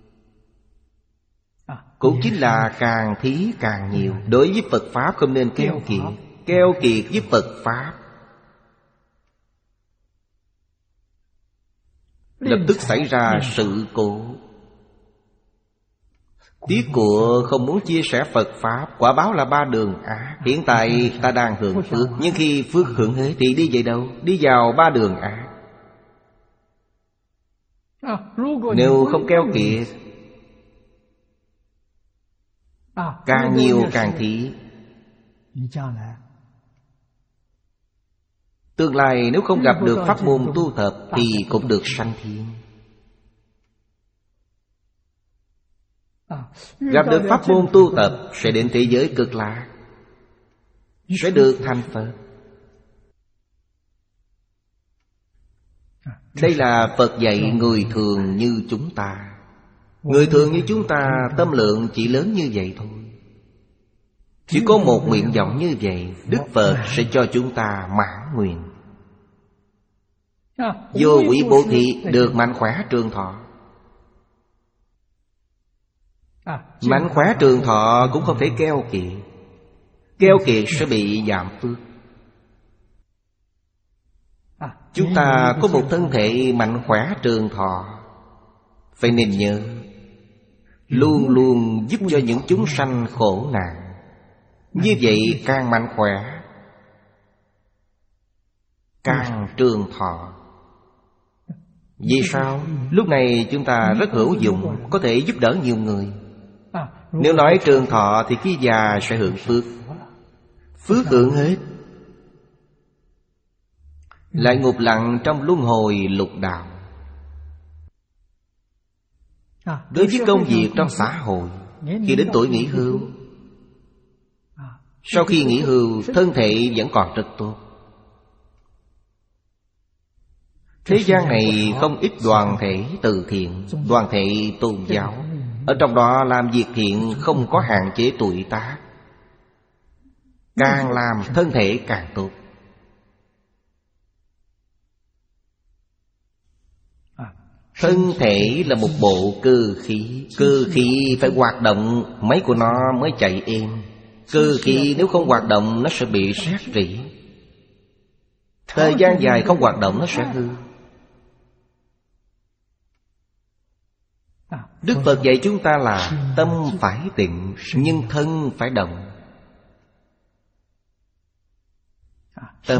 Cũng chính là càng thí càng nhiều. Đối với Phật Pháp không nên keo kiệt. Keo kiệt với Phật Pháp lập tức xảy ra sự cố. Tiếc của không muốn chia sẻ Phật Pháp. Quả báo là ba đường ác. Hiện tại ta đang hưởng phước, nhưng khi phước hưởng hết thì đi về đâu? Đi vào ba đường ác. Nếu không keo kiệt, càng nhiều càng thí, tương lai nếu không gặp được pháp môn tu tập thì cũng được sanh thiên. Gặp được pháp môn tu tập sẽ đến thế giới cực lạc, sẽ được thành Phật. Đây là Phật dạy người thường như chúng ta. Người thường như chúng ta tâm lượng chỉ lớn như vậy thôi. Chỉ có một nguyện vọng như vậy, Đức Phật sẽ cho chúng ta mãn nguyện. Vô quỷ bố thí được mạnh khỏe trường thọ. Mạnh khỏe trường thọ cũng không thể keo kiệt. Keo kiệt sẽ bị giảm phước. Chúng ta có một thân thể mạnh khỏe trường thọ, phải nên nhớ luôn luôn giúp cho những chúng sanh khổ nạn. Như vậy càng mạnh khỏe, càng trường thọ. Vì sao? Lúc này chúng ta rất hữu dụng, có thể giúp đỡ nhiều người. Nếu nói trường thọ thì khi già sẽ hưởng phước. Phước hưởng hết lại ngục lặng trong luân hồi lục đạo. Đối với công việc trong xã hội, khi đến tuổi nghỉ hưu, sau khi nghỉ hưu thân thể vẫn còn rất tốt. Thế gian này không ít đoàn thể từ thiện, đoàn thể tôn giáo. Ở trong đó làm việc thiện không có hạn chế tuổi tác. Càng làm thân thể càng tốt. Thân thể là một bộ cơ khí. Cơ khí phải hoạt động máy của nó mới chạy êm. Cơ khí nếu không hoạt động nó sẽ bị rác rỉ. Thời gian dài không hoạt động nó sẽ hư. Đức Phật dạy chúng ta là tâm phải tịnh, nhưng thân phải động. Tâm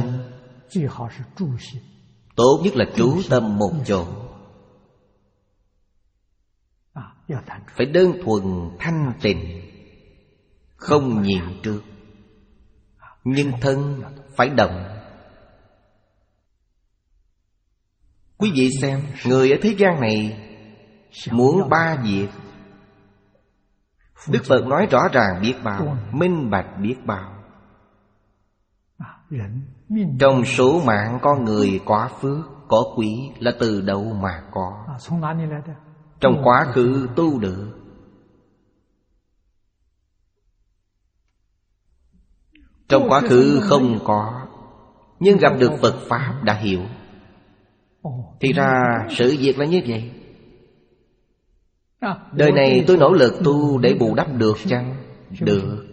tốt nhất là trú tâm một chỗ. Phải đơn thuần thanh tịnh. không nhịn trước. Nhưng thân phải động. Quý vị xem, người ở thế gian này muốn ba việc, Đức Phật nói rõ ràng biết bao, minh bạch biết bao. Trong số mạng con người có phước, có quý là từ đâu mà có? Trong quá khứ tu được. Trong quá khứ không có, nhưng gặp được Phật Pháp đã hiểu. Thì ra sự việc là như vậy. Đời này tôi nỗ lực tu để bù đắp được chăng? Được.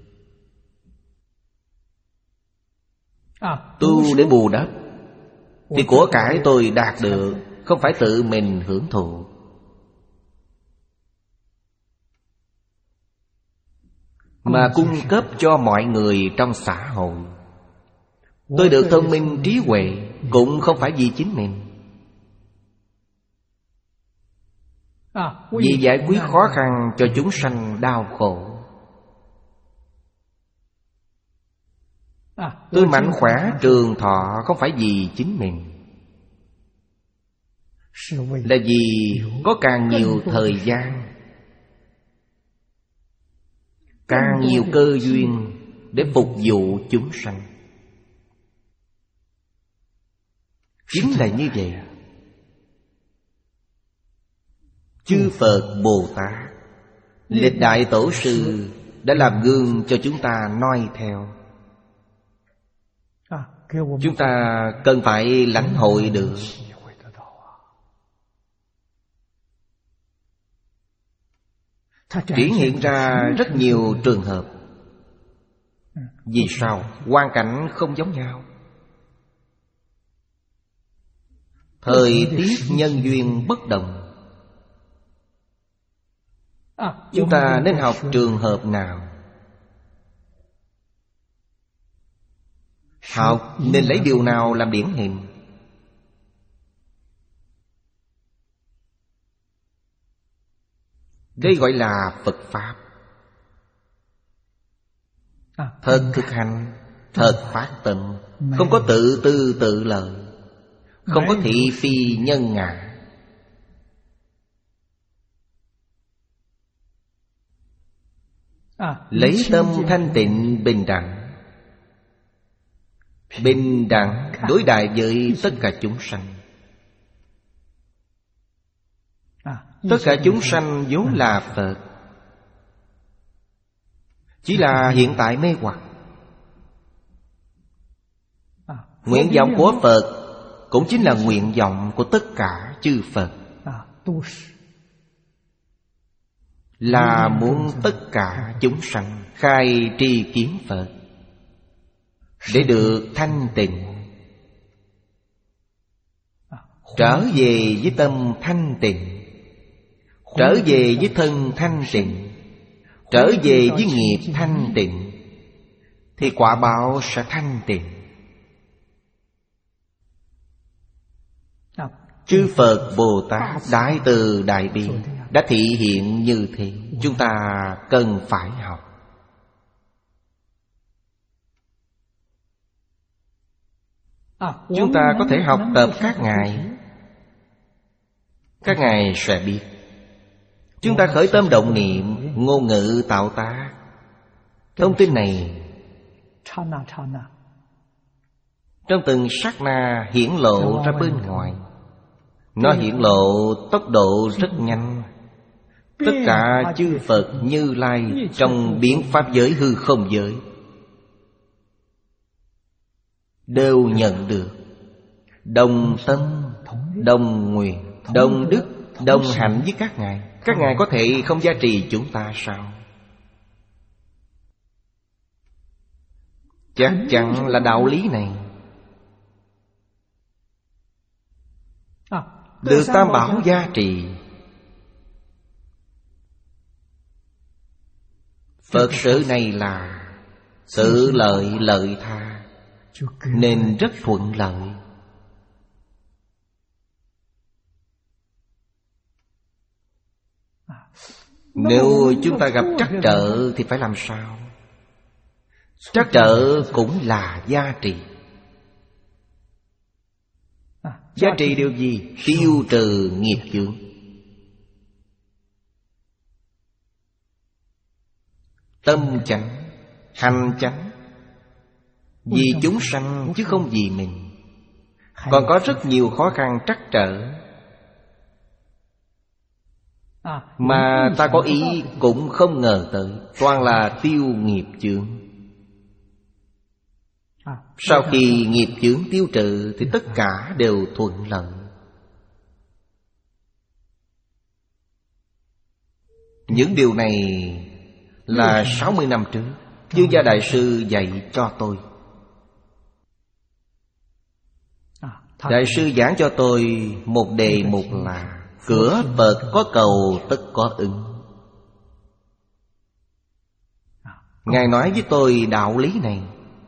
Tu để bù đắp thì của cải tôi đạt được, không phải tự mình hưởng thụ. Mà cung cấp cho mọi người trong xã hội. Tôi được thông minh trí huệ cũng không phải vì chính mình, vì giải quyết khó khăn cho chúng sanh đau khổ. Tôi mạnh khỏe trường thọ không phải vì chính mình, là vì có càng nhiều thời gian, càng nhiều cơ duyên để phục vụ chúng sanh. Chính là như vậy. Chư Phật Bồ Tát, lịch đại tổ sư đã làm gương cho chúng ta noi theo. Chúng ta cần phải lãnh hội được. Triển hiện ra rất nhiều trường hợp. Vì sao? Hoàn cảnh không giống nhau, thời tiết nhân duyên bất đồng. Chúng ta nên học trường hợp nào? Học nên lấy điều nào làm điển hình? Đây gọi là Phật Pháp. Thật thực hành, thật phát tâm, không có tự tư tự lợi, không có thị phi nhân ngã. Lấy tâm thanh tịnh bình đẳng, bình đẳng đối đại với tất cả chúng sanh. Tất cả chúng sanh vốn là Phật, chỉ là hiện tại mê hoặc. Nguyện vọng của Phật cũng chính là nguyện vọng của tất cả chư Phật, là muốn tất cả chúng sanh khai tri kiến Phật để được thanh tịnh, trở về với tâm thanh tịnh, trở về với thân thanh tịnh, trở về với nghiệp thanh tịnh, thì quả báo sẽ thanh tịnh. Chư Phật Bồ Tát Đại Từ Đại Bi đã thị hiện như thế. Chúng ta cần phải học. Chúng ta có thể học tập các ngài. Các ngài sẽ biết. Chúng ta khởi tâm động niệm, ngôn ngữ tạo tác, thông tin này trong từng sát na hiển lộ ra bên ngoài. Nó hiển lộ tốc độ rất nhanh. Tất cả chư Phật Như Lai trong biến pháp giới hư không giới đều nhận được, đồng tâm, đồng nguyện, đồng đức, đồng hạnh với các ngài. Các ngài có thể không gia trì chúng ta sao? Chắc chắn là đạo lý này. Được Tam Bảo gia trì, Phật sự này là tự lợi lợi tha, nên rất thuận lợi. Nếu chúng ta gặp trắc trở thì phải làm sao? Trắc trở cũng là giá trị. Giá trị điều gì? Tiêu trừ nghiệp chướng. Tâm chánh, hành chánh, vì chúng sanh chứ không vì mình. Còn có rất nhiều khó khăn trắc trở mà ta có ý cũng không ngờ tới. Toàn là tiêu nghiệp chướng. Sau khi nghiệp chướng tiêu trừ thì tất cả đều thuận lợi. Những điều này là sáu mươi năm trước Chư Gia Đại Sư dạy cho tôi. Đại sư giảng cho tôi một đề mục là cửa Phật có cầu tất có ứng. Ngài nói với tôi đạo lý này,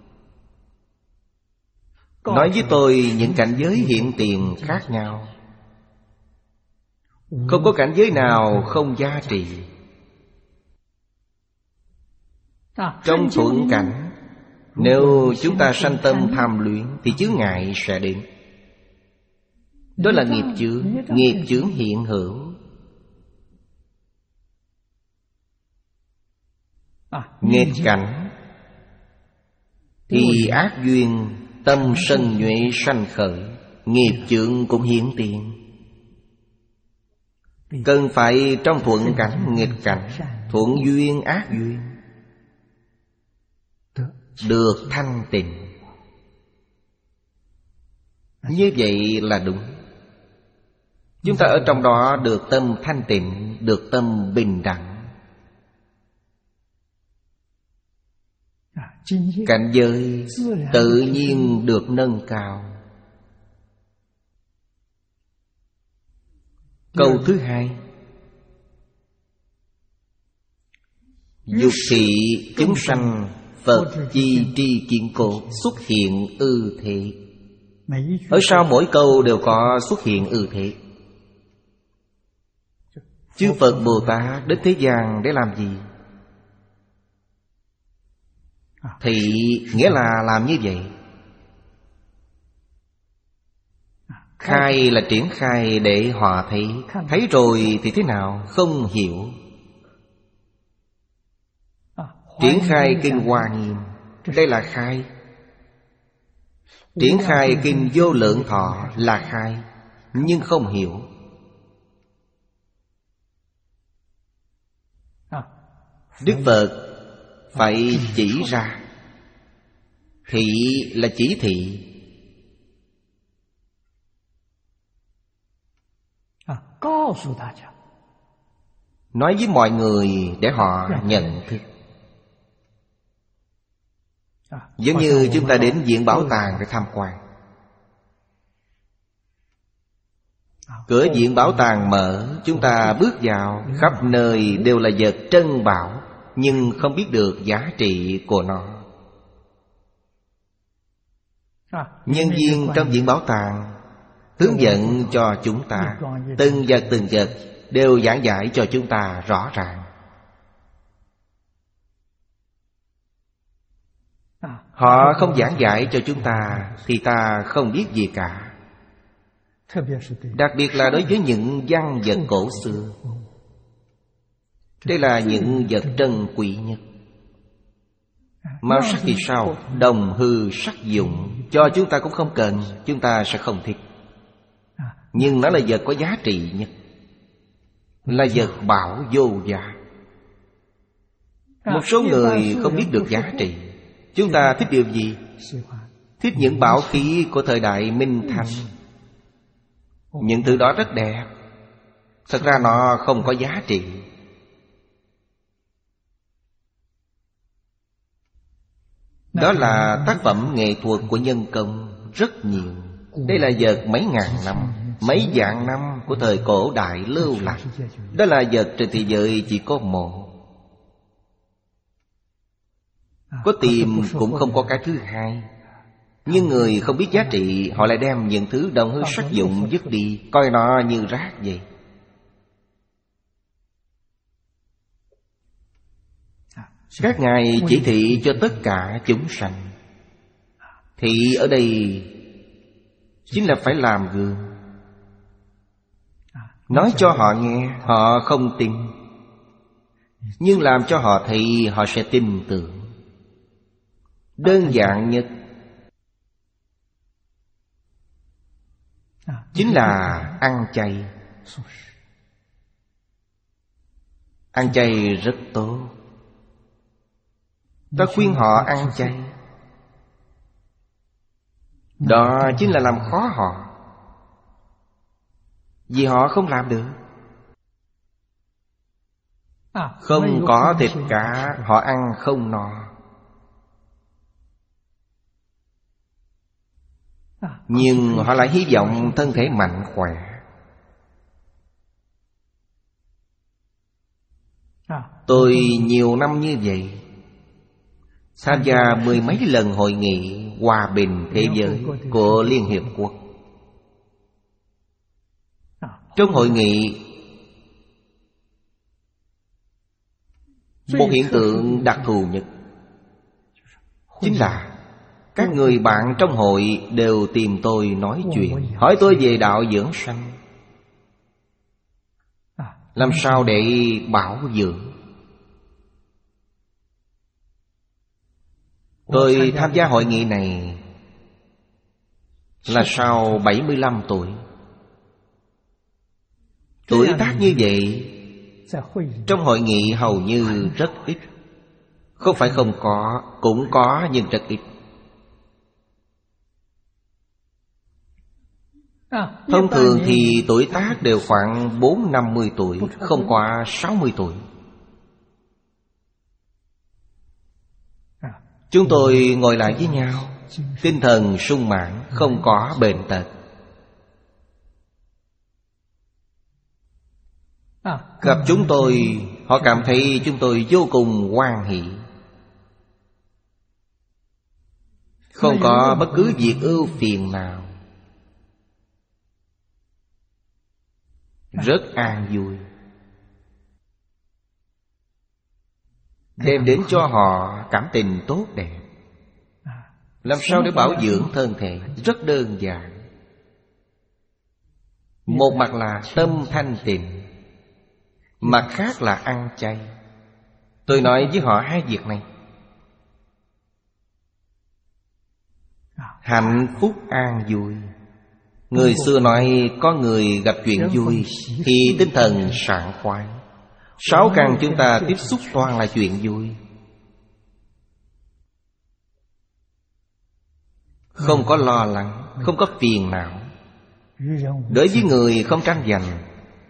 nói với tôi những cảnh giới hiện tiền khác nhau. Không có cảnh giới nào không giá trị. Trong thuận cảnh, nếu chúng ta sanh tâm tham luyện thì chướng ngại sẽ đến. Đó là nghiệp chướng. Nghiệp chướng hiện hữu. Nghịch cảnh thì ác duyên, tâm sân nhuệ sanh khởi, nghiệp chướng cũng hiện tiền. Cần phải trong thuận cảnh, nghịch cảnh, thuận duyên, ác duyên được thanh tịnh. Như vậy là đúng. Chúng ta ở trong đó được tâm thanh tịnh, được tâm bình đẳng. Cảnh giới tự nhiên được nâng cao. Câu thứ hai, dục thị chúng sanh Phật chi tri kiến cố, xuất hiện ư thế. Ở sau mỗi câu đều có xuất hiện ư thế. Chư Phật Bồ Tát đến thế gian để làm gì? Thì nghĩa là làm như vậy. Khai là triển khai để họ thấy. Thấy rồi thì thế nào? Không hiểu. Triển khai kinh Hoa Nghiêm, đây là khai. Triển khai kinh Vô Lượng Thọ là khai, nhưng không hiểu. Đức Phật phải chỉ ra. Thị là chỉ thị. Nói với mọi người để họ nhận thức. Giống như chúng ta đến viện bảo tàng để tham quan. Cửa viện bảo tàng mở, chúng ta bước vào, khắp nơi đều là vật trân bảo, nhưng không biết được giá trị của nó. Nhân viên trong viện bảo tàng hướng dẫn cho chúng ta, từng vật từng vật đều giảng giải cho chúng ta rõ ràng. Họ không giảng giải cho chúng ta thì ta không biết gì cả. Đặc biệt là đối với những văn vật cổ xưa. Đây là những vật trân quý nhất. Màu sắc thì sao? Đồng hư sắc dụng. Cho chúng ta cũng không cần, chúng ta sẽ không thích. Nhưng nó là vật có giá trị nhất, là vật bảo vô giá. Một số người không biết được giá trị. Chúng ta thích điều gì? Thích những bảo khí của thời đại Minh Thanh. Những thứ đó rất đẹp. Thật ra nó không có giá trị. Đó là tác phẩm nghệ thuật của nhân công rất nhiều. Đây là vật mấy ngàn năm, mấy vạn năm của thời cổ đại lưu lại. Đó là vật trên thế giới chỉ có một. Có tìm cũng không có cái thứ hai. Nhưng người không biết giá trị, họ lại đem những thứ đồng hư sắc dụng dứt đi, coi nó như rác vậy. Các ngài chỉ thị cho tất cả chúng sanh. Thị ở đây chính là phải làm gương, nói cho họ nghe, họ không tin, nhưng làm cho họ thị, họ sẽ tin tưởng. Đơn giản nhất chính là ăn chay. Ăn chay rất tốt. Ta khuyên họ ăn chay, đó chính là làm khó họ, vì họ không làm được. Không có thịt cá, họ ăn không no. Nhưng họ lại hy vọng thân thể mạnh khỏe. Tôi nhiều năm như vậy, tham gia mười mấy lần hội nghị hòa bình thế giới của Liên Hiệp Quốc. Trong hội nghị, một hiện tượng đặc thù nhất chính là các người bạn trong hội đều tìm tôi nói chuyện, hỏi tôi về đạo dưỡng sanh, làm sao để bảo dưỡng. Tôi tham gia hội nghị này là sau bảy mươi lăm tuổi. Tuổi tác như vậy trong hội nghị hầu như rất ít. Không phải không có, cũng có nhưng rất ít. Thông thường thì tuổi tác đều khoảng bốn năm mươi tuổi, không quá sáu mươi tuổi. Chúng tôi ngồi lại với nhau, tinh thần sung mãn, không có bệnh tật. Gặp chúng tôi, họ cảm thấy chúng tôi vô cùng hoan hỷ. Không có bất cứ việc ưu phiền nào, rất an vui, đem đến cho họ cảm tình tốt đẹp. Làm sao để bảo dưỡng thân thể? Rất đơn giản. Một mặt là tâm thanh tịnh, mặt khác là ăn chay. Tôi nói với họ hai việc này. Hạnh phúc an vui. Người xưa nói có người gặp chuyện vui thì tinh thần sảng khoái. Sáu căn chúng ta tiếp xúc toàn là chuyện vui, không có lo lắng, không có phiền não. Đối với người không tranh giành,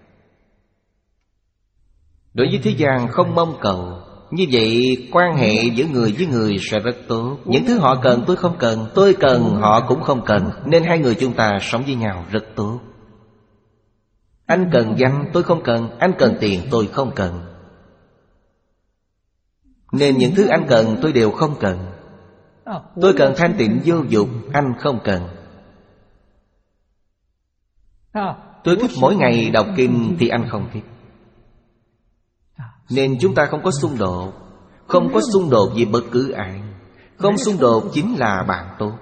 đối với thế gian không mong cầu, như vậy quan hệ giữa người với người sẽ rất tốt. Những thứ họ cần tôi không cần, tôi cần họ cũng không cần, nên hai người chúng ta sống với nhau rất tốt. Anh cần danh tôi không cần, anh cần tiền tôi không cần, nên những thứ anh cần tôi đều không cần. Tôi cần thanh tịnh vô dục, anh không cần. Tôi thích mỗi ngày đọc kinh thì anh không thích, nên chúng ta không có xung đột. Không có xung đột với bất cứ ai. Không xung đột chính là bạn tốt.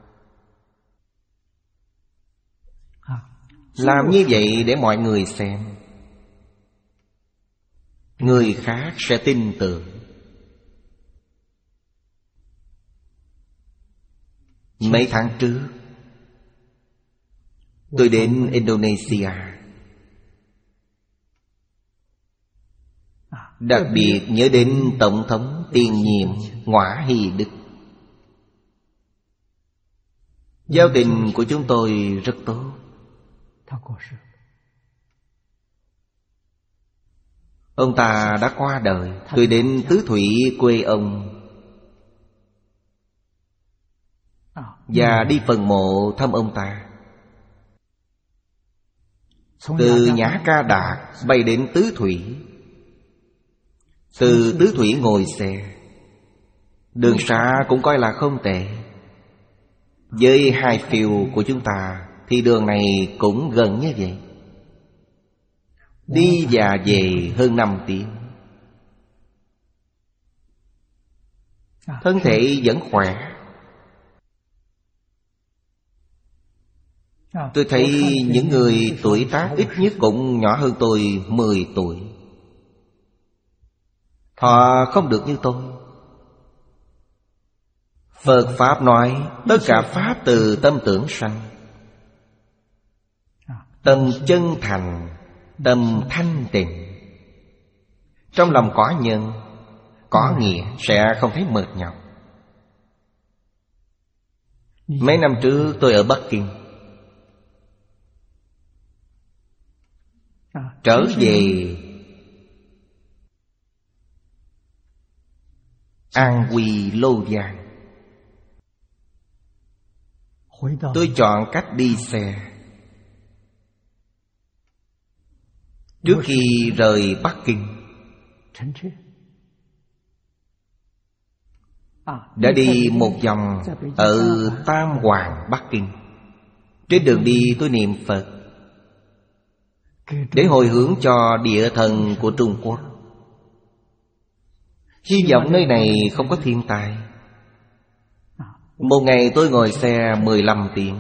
Làm như vậy để mọi người xem, người khác sẽ tin tưởng. Mấy tháng trước tôi đến Indonesia, đặc biệt nhớ đến Tổng thống tiền nhiệm Ngoã Hy Đức. Giao tình của chúng tôi rất tốt. Ông ta đã qua đời. Tôi đến Tứ Thủy quê ông và đi phần mộ thăm ông ta. Từ Nhã Ca Đạt bay đến Tứ Thủy, từ Tứ Thủy ngồi xe. Đường xá cũng coi là không tệ. Với hai phiếu của chúng ta thì đường này cũng gần như vậy. Đi và về hơn năm tiếng. thân thể vẫn khỏe. Tôi thấy những người tuổi tác ít nhất cũng nhỏ hơn tôi mười tuổi. Họ không được như tôi. Phật Pháp nói tất cả Pháp từ tâm tưởng sanh. Tâm chân thành, tâm thanh tịnh. Trong lòng có nhân, có nghĩa sẽ không thấy mệt nhọc. Mấy năm trước tôi ở Bắc Kinh. Trở về An Huy Lô Giang. Tôi chọn cách đi xe. Trước khi rời Bắc Kinh, đã đi một vòng ở Tam Hoàng Bắc Kinh. Trên đường đi tôi niệm Phật để hồi hướng cho địa thần của Trung Quốc. Hy vọng nơi này không có thiên tai. Một ngày tôi ngồi xe mười lăm tiếng.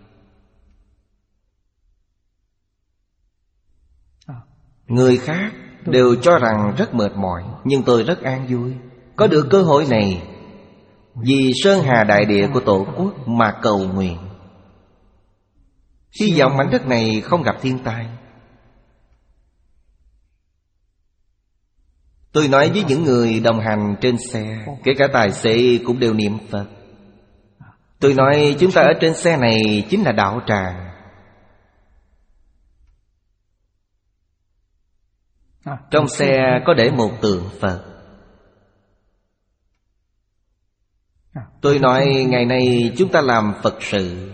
Người khác đều cho rằng rất mệt mỏi, nhưng tôi rất an vui. Có được cơ hội này, vì sơn hà đại địa của Tổ quốc mà cầu nguyện. Hy vọng mảnh đất này không gặp thiên tai. Tôi nói với những người đồng hành trên xe, kể cả tài xế cũng đều niệm Phật. Tôi nói chúng ta ở trên xe này chính là đạo tràng. Trong xe có để một tượng Phật. Tôi nói ngày nay chúng ta làm Phật sự.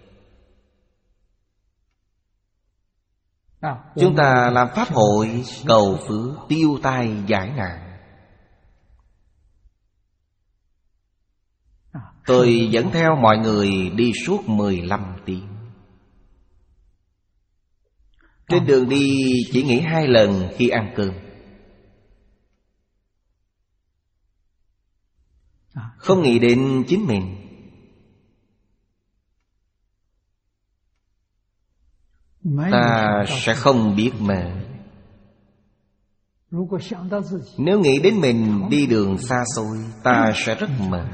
Chúng ta làm pháp hội, cầu phước, tiêu tai giải nạn. Tôi dẫn theo mọi người đi suốt mười lăm tiếng. Trên đường đi chỉ nghỉ hai lần khi ăn cơm. Không nghĩ đến chính mình. Ta sẽ không biết mà. Nếu nghĩ đến mình đi đường xa xôi, ta sẽ rất mệt.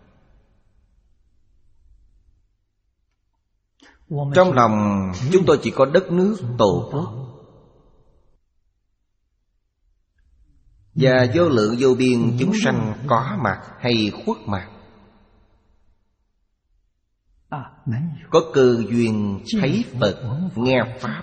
Trong lòng chúng tôi chỉ có đất nước Tổ quốc và vô lượng vô biên chúng sanh có mặt hay khuất mặt, có cơ duyên thấy Phật, nghe Pháp.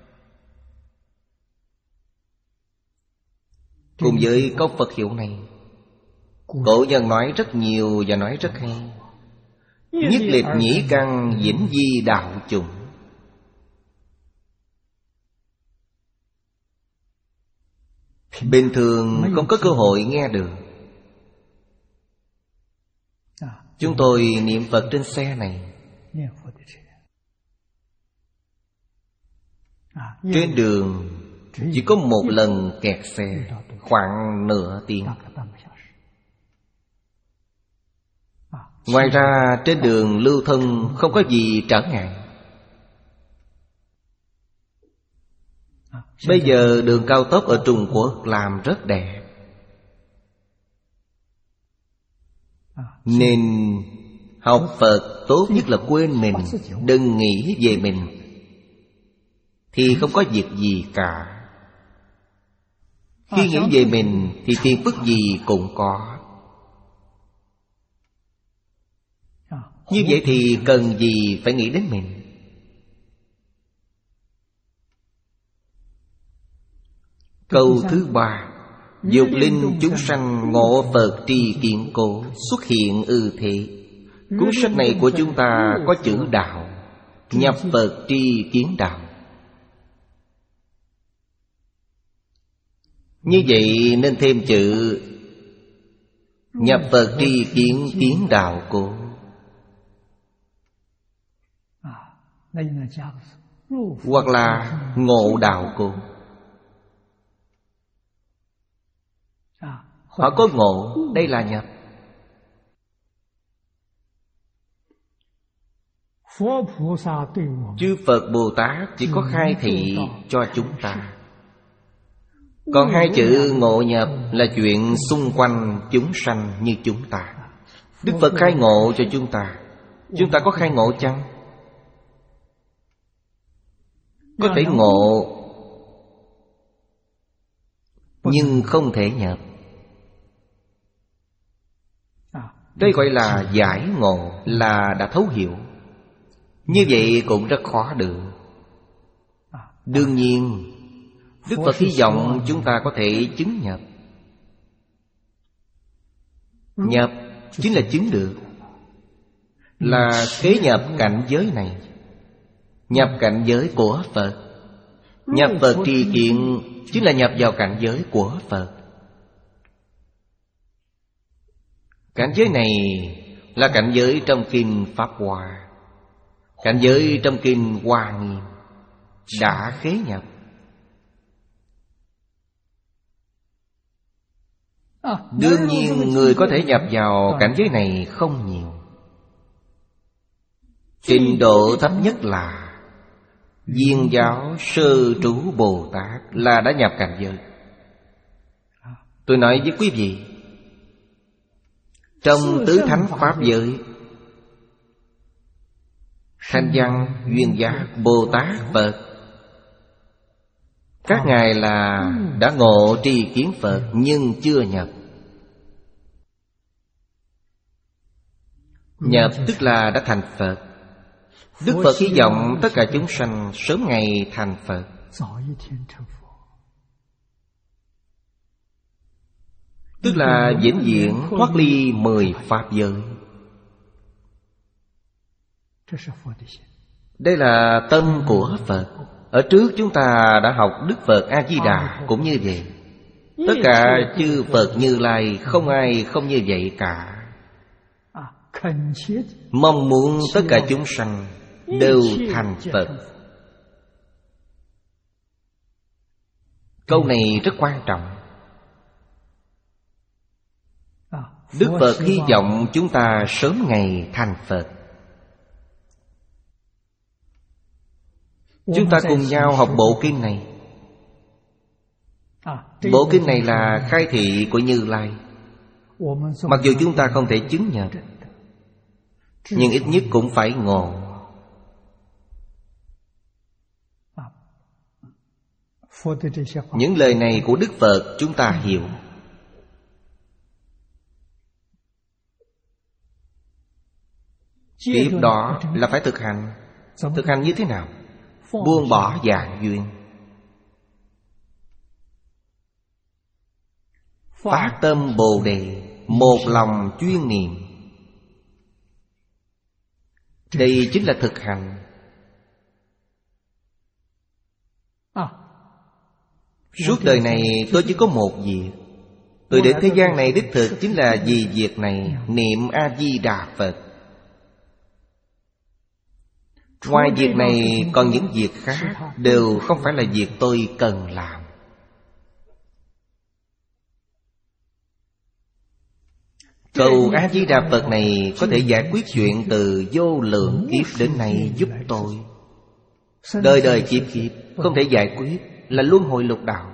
Cùng với câu Phật hiệu này, cổ nhân nói rất nhiều và nói rất hay. Nhất liệt nhĩ căn vĩnh di đạo chủng. Bình thường không có cơ hội nghe được. Chúng tôi niệm Phật trên xe này. Trên đường chỉ có một lần kẹt xe, khoảng nửa tiếng. Ngoài ra trên đường lưu thông không có gì trở ngại. Bây giờ đường cao tốc ở Trung Quốc làm rất đẹp. Nên học Phật tốt nhất là quên mình, đừng nghĩ về mình, thì không có việc gì cả. Khi nghĩ về mình thì phiền phức gì cũng có. Như vậy thì cần gì phải nghĩ đến mình. Câu thứ ba, dục linh chúng sanh ngộ Phật tri kiến cố, xuất hiện ư thế. Cuốn sách này của chúng ta có chữ đạo, nhập Phật tri kiến đạo. Như vậy nên thêm chữ nhập Phật tri kiến kiến đạo cố. Hoặc là ngộ đạo cố. Họ có ngộ, đây là nhập. Chư Phật Bồ Tát chỉ có khai thị cho chúng ta. Còn hai chữ ngộ nhập là chuyện xung quanh chúng sanh như chúng ta. Đức Phật khai ngộ cho chúng ta. Chúng ta có khai ngộ chăng? Có thể ngộ, nhưng không thể nhập. Đây gọi là giải ngộ, là đã thấu hiểu. Như vậy cũng rất khó được. Đương nhiên Đức Phật hy vọng chúng ta có thể chứng nhập. Nhập chính là chứng được, là kế nhập cảnh giới này, nhập cảnh giới của Phật. Nhập Phật trì kiện chính là nhập vào cảnh giới của Phật. Cảnh giới này là cảnh giới trong Kinh Pháp Hoa, cảnh giới trong Kinh Hoa Nghiêm, đã khế nhập. Đương nhiên người có thể nhập vào cảnh giới này không nhiều. Trình độ thấp nhất là Viên Giáo Sơ Trú Bồ Tát là đã nhập cảnh giới. Tôi nói với quý vị, trong tứ thánh pháp giới, Thanh Văn, Duyên Giác, Bồ Tát, Phật, các ngài là đã ngộ tri kiến Phật nhưng chưa nhập. Nhập tức là đã thành Phật. Đức Phật hy vọng tất cả chúng sanh sớm ngày thành Phật. Tức là vĩnh viễn thoát ly mười pháp giới. Đây là tâm của Phật. Ở trước chúng ta đã học Đức Phật A-di-đà cũng như vậy. Tất cả chư Phật Như Lai không ai không như vậy cả. Mong muốn tất cả chúng sanh đều thành Phật. Câu này rất quan trọng. Đức Phật hy vọng chúng ta sớm ngày thành Phật. Chúng ta cùng nhau học bộ kinh này. Bộ kinh này là khai thị của Như Lai. Mặc dù chúng ta không thể chứng nhập, nhưng ít nhất cũng phải ngộ. Những lời này của Đức Phật chúng ta hiểu. Tiếp đó là phải thực hành. Thực hành như thế nào? Buông bỏ dạng duyên, phát tâm Bồ Đề, một lòng chuyên niệm. Đây chính là thực hành. Suốt đời này tôi chỉ có một việc. Tôi đến thế gian này đích thực chính là vì việc này, niệm A-di-đà Phật. Ngoài việc này còn những việc khác đều không phải là việc tôi cần làm. Cầu A-di-đà Phật này có thể giải quyết chuyện từ vô lượng kiếp đến nay giúp tôi. Đời đời kiếp kiếp không thể giải quyết, là luân hồi lục đạo.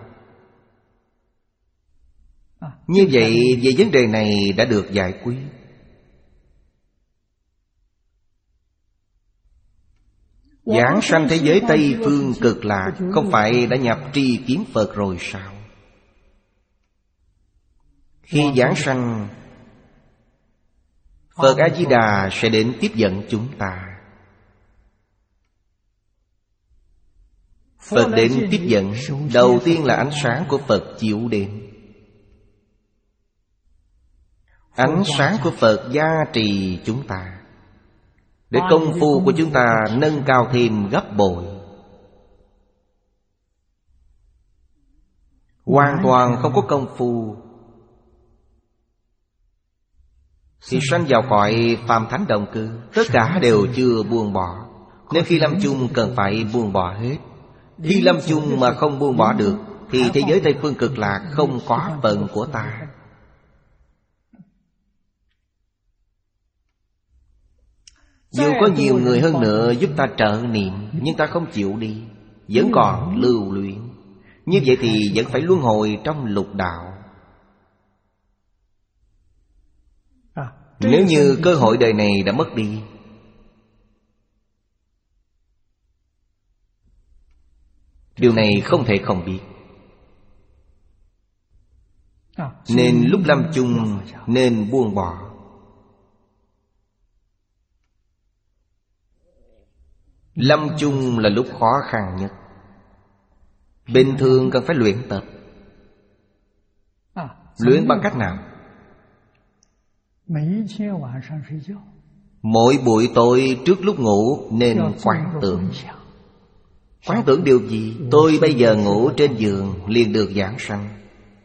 Như vậy về vấn đề này đã được giải quyết. Giảng sanh thế giới Tây Phương Cực Lạc không phải đã nhập tri kiến Phật rồi sao? Khi giảng sanh, Phật A-di-đà sẽ đến tiếp dẫn chúng ta. Phật đến tiếp dẫn, đầu tiên là ánh sáng của Phật chiếu đến. Ánh sáng của Phật gia trì chúng ta, để công phu của chúng ta nâng cao thêm gấp bội. Hoàn toàn không có công phu thì sanh vào cõi phàm thánh đồng cư, tất cả đều chưa buông bỏ. Nên khi lâm chung cần phải buông bỏ hết. Khi lâm chung mà không buông bỏ được thì thế giới Tây Phương Cực Lạc không có phần của ta. Dù có nhiều người hơn nữa giúp ta trợ niệm, nhưng ta không chịu đi, vẫn còn lưu luyện. Như vậy thì vẫn phải luân hồi trong lục đạo. Nếu như cơ hội đời này đã mất đi, điều này không thể không biết. Nên lúc lâm chung nên buông bỏ. Lâm chung là lúc khó khăn nhất. Bình thường cần phải luyện tập. Luyện bằng cách nào? Mỗi buổi tối trước lúc ngủ nên quán tưởng. Quán tưởng điều gì? Tôi bây giờ ngủ trên giường liền được giảng sanh.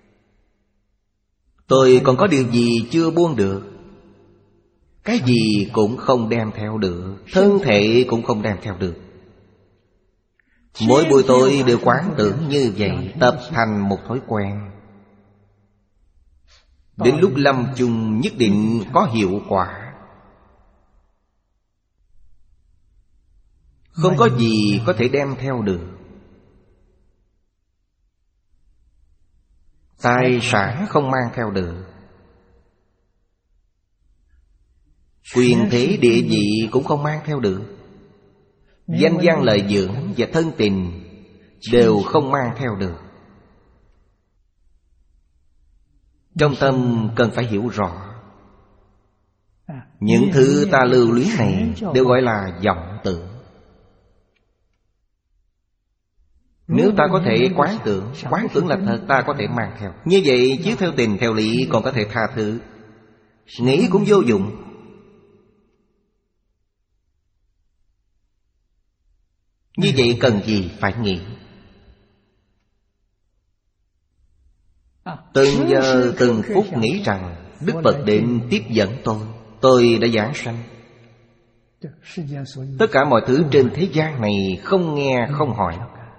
Tôi còn có điều gì chưa buông được? Cái gì cũng không đem theo được. Thân thể cũng không đem theo được. Mỗi buổi tối đều quán tưởng như vậy, tập thành một thói quen. Đến lúc lâm chung nhất định có hiệu quả. Không có gì có thể đem theo được. Tài sản không mang theo được. Quyền thế địa vị cũng không mang theo được. Danh văn lợi dưỡng và thân tình đều không mang theo được. Trong tâm cần phải hiểu rõ. Những thứ ta lưu luyến này đều gọi là vọng tưởng. Nếu ta có thể quán tưởng, quán tưởng là thật, ta có thể mang theo. Như vậy chiếu theo tình theo lý còn có thể tha thứ. Nghĩ cũng vô dụng. Như vậy cần gì phải nghĩ. Từng giờ từng phút nghĩ rằng Đức Phật định tiếp dẫn tôi. Tôi đã giảng sanh. Tất cả mọi thứ trên thế gian này không nghe không hỏi,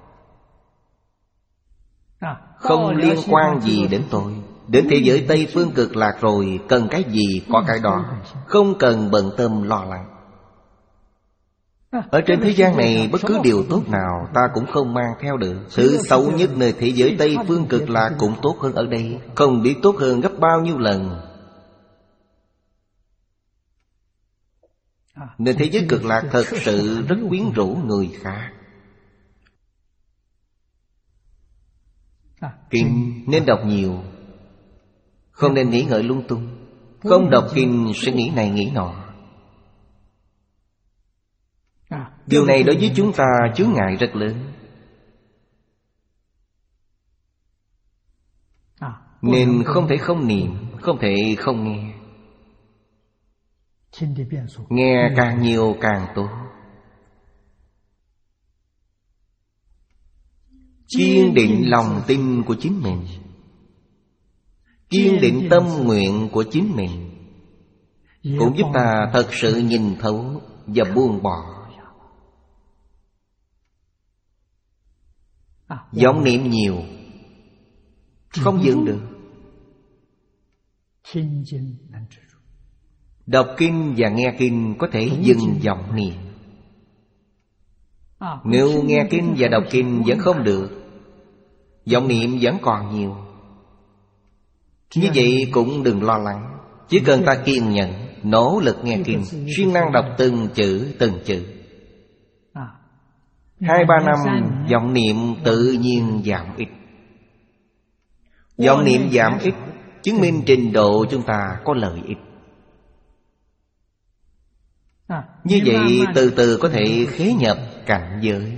không liên quan gì đến tôi. Đến thế giới Tây Phương Cực Lạc rồi, cần cái gì có cái đó, không cần bận tâm lo lắng. Ở trên thế gian này bất cứ điều tốt nào ta cũng không mang theo được. Thứ xấu nhất nơi thế giới Tây Phương Cực Lạc cũng tốt hơn ở đây. Không biết tốt hơn gấp bao nhiêu lần. Nên thế giới Cực Lạc thật sự rất quyến rũ người khác. Kinh nên đọc nhiều, không nên nghĩ ngợi lung tung. Không đọc kinh sẽ nghĩ này nghĩ nọ. Điều này đối với chúng ta chướng ngại rất lớn. Nên không thể không niệm, không thể không nghe. Nghe càng nhiều càng tốt. Kiên định lòng tin của chính mình, kiên định tâm nguyện của chính mình, cũng giúp ta thật sự nhìn thấu và buông bỏ. Vọng niệm nhiều không dừng được. Đọc kinh và nghe kinh có thể dừng vọng niệm. Nếu nghe kinh và đọc kinh vẫn không được, vọng niệm vẫn còn nhiều, như vậy cũng đừng lo lắng. Chỉ cần ta kiên nhẫn, nỗ lực nghe kinh, siêng năng đọc từng chữ từng chữ, Hai ba năm vọng niệm tự nhiên giảm ít. Vọng niệm giảm ít chứng minh trình độ chúng ta có lợi ích. Như vậy từ từ có thể khế nhập cảnh giới.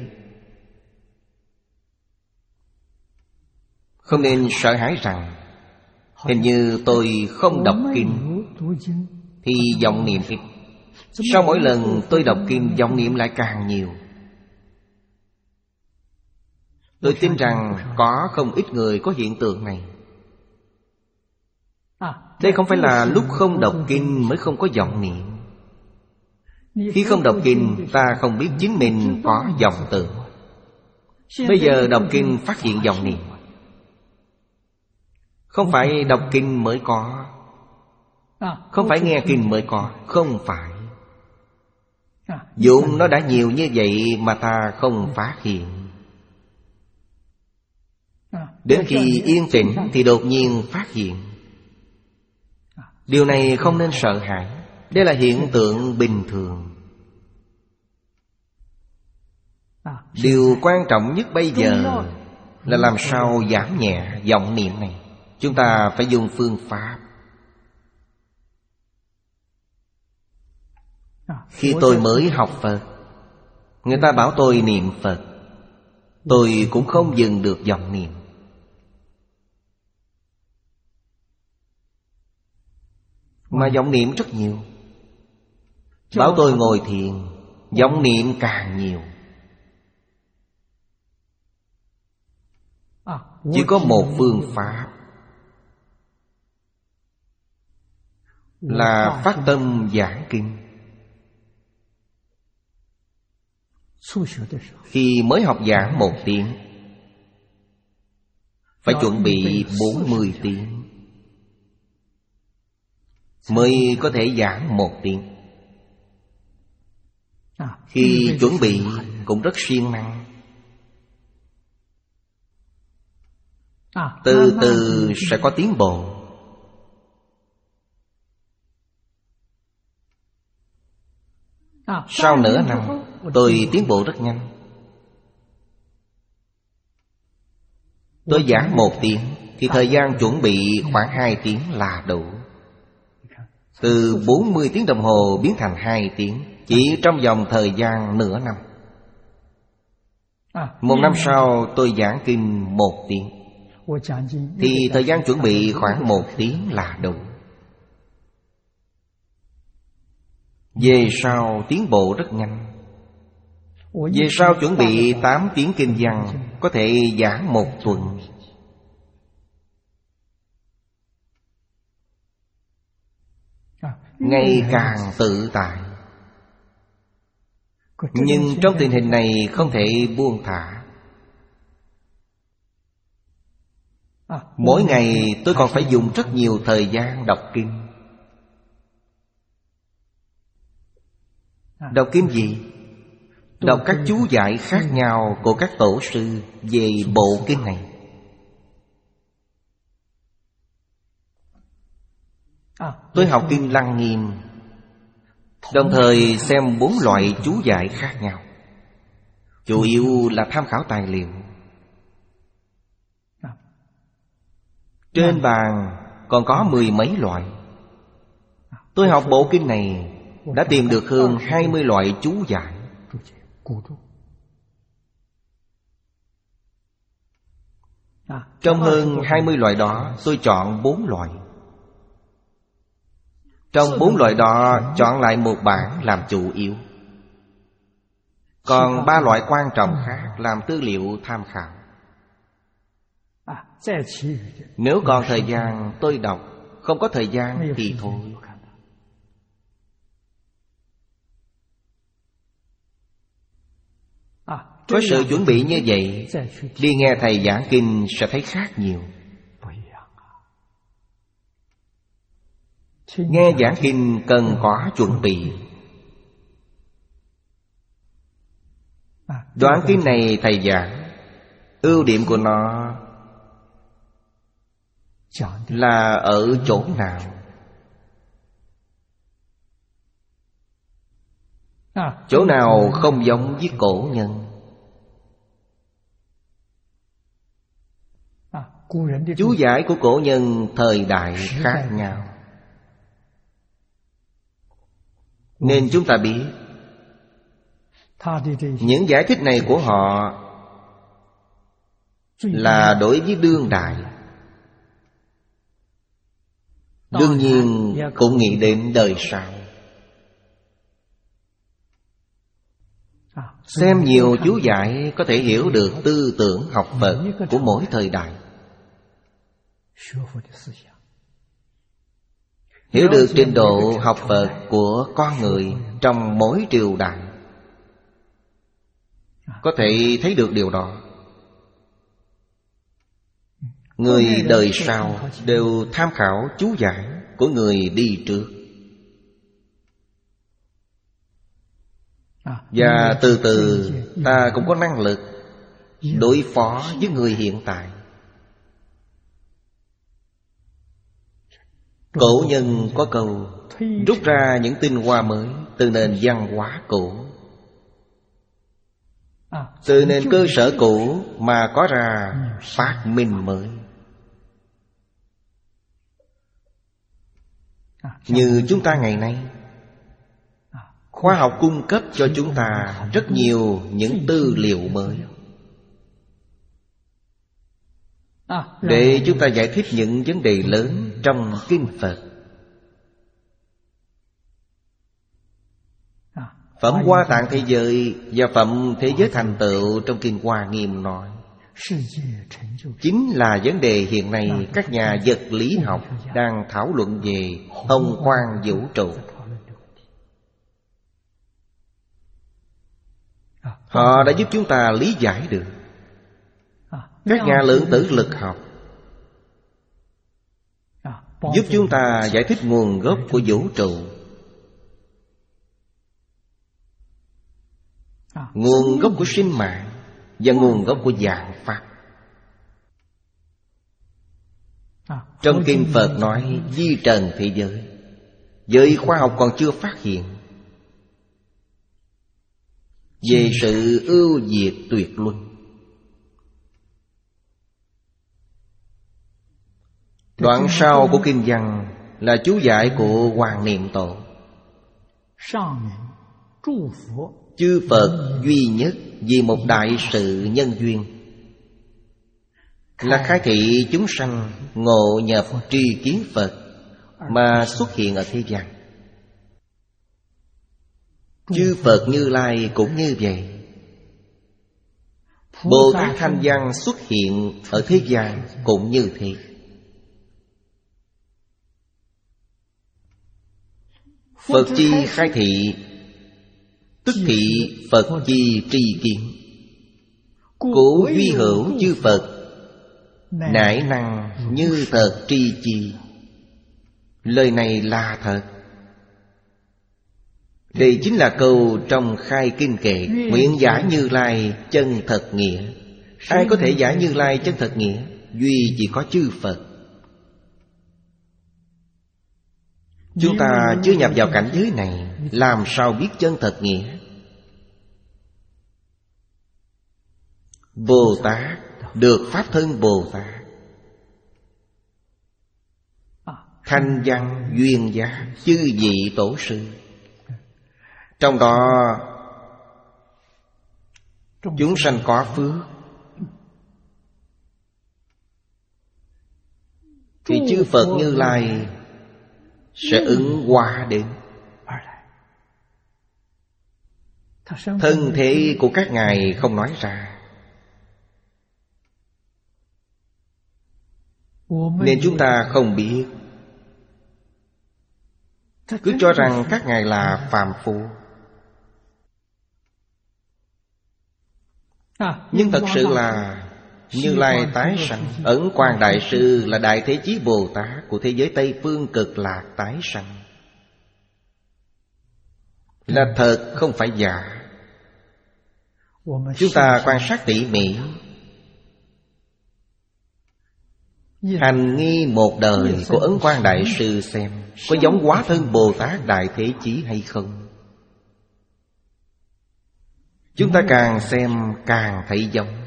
Không nên sợ hãi rằng hình như tôi không đọc kinh thì vọng niệm ít. Sau mỗi lần tôi đọc kinh, vọng niệm lại càng nhiều. Tôi tin rằng có không ít người có hiện tượng này. Đây không phải là lúc không đọc kinh mới không có vọng niệm. Khi không đọc kinh, ta không biết chính mình có vọng tưởng. Bây giờ đọc kinh phát hiện vọng niệm. Không phải đọc kinh mới có, không phải nghe kinh mới có, không phải. Dụng nó đã nhiều như vậy mà ta không phát hiện. Đến khi yên tĩnh thì đột nhiên phát hiện. Điều này không nên sợ hãi. Đây là hiện tượng bình thường. Điều quan trọng nhất bây giờ là làm sao giảm nhẹ vọng niệm này. Chúng ta phải dùng phương pháp. Khi tôi mới học Phật, người ta bảo tôi niệm Phật, tôi cũng không dừng được vọng niệm. Mà vọng niệm rất nhiều. Bảo tôi ngồi thiền, vọng niệm càng nhiều. Chỉ có một phương pháp là phát tâm giảng kinh. Khi mới học giảng một tiếng, phải chuẩn bị bốn mươi tiếng mới có thể giảng một tiếng. Khi chuẩn bị cũng rất siêng năng. Từ từ sẽ có tiến bộ. Sau nửa năm tôi tiến bộ rất nhanh. Tôi giảng một tiếng thì thời gian chuẩn bị khoảng hai tiếng là đủ. Từ bốn mươi tiếng đồng hồ biến thành hai tiếng, chỉ trong vòng thời gian nửa năm. Một năm sau tôi giảng kinh một tiếng, thì thời gian chuẩn bị khoảng một tiếng là đủ. Về sau tiến bộ rất nhanh. Về sau chuẩn bị tám tiếng kinh văn, có thể giảng một tuần. Ngày càng tự tại. Nhưng trong tình hình này không thể buông thả. Mỗi ngày tôi còn phải dùng rất nhiều thời gian đọc kinh. Đọc kinh gì? Đọc các chú giải khác nhau của các tổ sư về bộ kinh này. Tôi học kinh Lăng Nghiêm, đồng thời xem bốn loại chú giải khác nhau. Chủ yếu là tham khảo tài liệu. Trên bàn còn có mười mấy loại. Tôi học bộ kinh này đã tìm được hơn hai mươi loại chú giải. Trong hơn hai mươi loại đó, tôi chọn bốn loại. Trong bốn loại đó, chọn lại một bản làm chủ yếu. Còn ba loại quan trọng khác làm tư liệu tham khảo. Nếu còn thời gian tôi đọc, không có thời gian thì thôi. Có sự chuẩn bị như vậy, đi nghe thầy giảng kinh sẽ thấy khác nhiều. Nghe giảng kinh cần có chuẩn bị. Đoạn kinh này thầy giảng, ưu điểm của nó là ở chỗ nào? Chỗ nào không giống với cổ nhân? Chú giải của cổ nhân thời đại khác nhau, nên chúng ta biết những giải thích này của họ là đối với đương đại. Đương nhiên cũng nghĩ đến đời sau. Xem nhiều chú giải có thể hiểu được tư tưởng học Phật của mỗi thời đại, hiểu được trình độ học Phật của con người trong mỗi triều đại. Có thể thấy được điều đó. Người đời sau đều tham khảo chú giải của người đi trước. Và từ từ ta cũng có năng lực đối phó với người hiện tại. Cổ nhân có câu rút ra những tinh hoa mới từ nền văn hóa cũ. Từ nền cơ sở cũ mà có ra phát minh mới. Như chúng ta ngày nay, khoa học cung cấp cho chúng ta rất nhiều những tư liệu mới để chúng ta giải thích những vấn đề lớn trong kinh Phật. Phẩm Hoa Tạng thế giới và phẩm thế giới thành tựu trong kinh Hoa Nghiêm nói chính là vấn đề hiện nay các nhà vật lý học đang thảo luận về hồng quang vũ trụ. Họ đã giúp chúng ta lý giải được. Các nhà lượng tử lực học giúp chúng ta giải thích nguồn gốc của vũ trụ, nguồn gốc của sinh mạng và nguồn gốc của vạn pháp. Trong kinh Phật nói di trần thế giới, giới khoa học còn chưa phát hiện về sự ưu việt tuyệt luân. Đoạn sau của kinh văn là chú giải của Hoàng Niệm Tổ. Chư Phật duy nhất vì một đại sự nhân duyên là khai thị chúng sanh ngộ nhập tri kiến Phật mà xuất hiện ở thế gian. Chư Phật Như Lai cũng như vậy. Bồ Tát Thanh Văn xuất hiện ở thế gian cũng như thế. Phật chi khai thị, tức thị Phật chi tri kiến. Cố duy hữu chư Phật, nải năng như thật tri chi. Lời này là thật. Đây chính là câu trong khai kinh kệ nguyện giải Như Lai chân thật nghĩa. Ai có thể giải Như Lai chân thật nghĩa? Duy chỉ có chư Phật. Chúng ta chưa nhập vào cảnh giới này, làm sao biết chân thật nghĩa? Bồ Tát được Pháp thân Bồ Tát, Thanh Văn Duyên Giác chư vị tổ sư. Trong đó chúng sanh có phước thì chư Phật Như Lai sẽ ứng hóa đến. Thân thể của các ngài không nói ra, nên chúng ta không biết. Cứ cho rằng các ngài là phàm phu. Nhưng thật sự là Như Lai tái sanh. Ấn Quang Đại Sư là Đại Thế Chí Bồ Tát của thế giới Tây Phương Cực Lạc tái sanh. Là thật không phải giả. Chúng ta quan sát tỉ mỉ, hành nghi một đời của Ấn Quang Đại Sư xem có giống hóa thân Bồ Tát Đại Thế Chí hay không. Chúng ta càng xem càng thấy giống.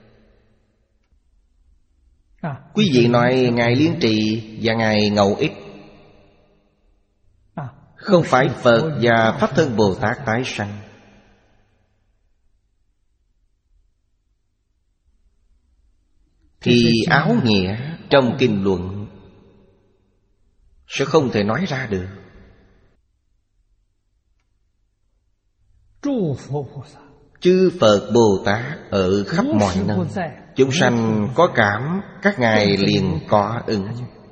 Quý vị nói Ngài Liên Trì và Ngài Ngẫu Ích không phải Phật và Pháp thân Bồ Tát tái sanh, thì áo nghĩa trong kinh luận sẽ không thể nói ra được. Chư Phật Bồ Tát ở khắp mọi nơi, chúng sanh có cảm, các ngài liền có ứng.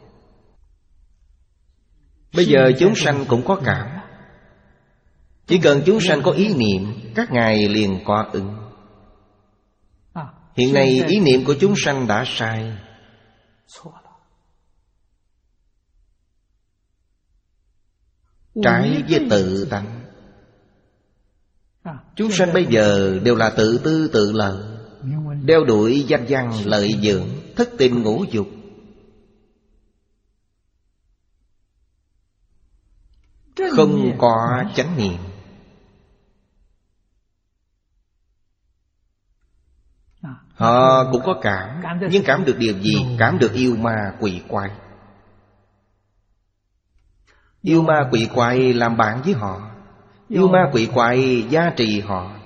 Bây giờ chúng sanh cũng có cảm. Chỉ cần chúng sanh có ý niệm, các ngài liền có ứng. Hiện nay ý niệm của chúng sanh đã sai. Trái với tự tánh. Chúng sanh bây giờ đều là tự tư tự lợi, đeo đuổi danh văn lợi dưỡng, thất tình ngũ dục. Không có chánh niệm. Họ cũng có cảm, nhưng cảm được điều gì? Cảm được yêu ma quỷ quái. Yêu ma quỷ quái làm bạn với họ, yêu ma quỷ quái gia trì họ.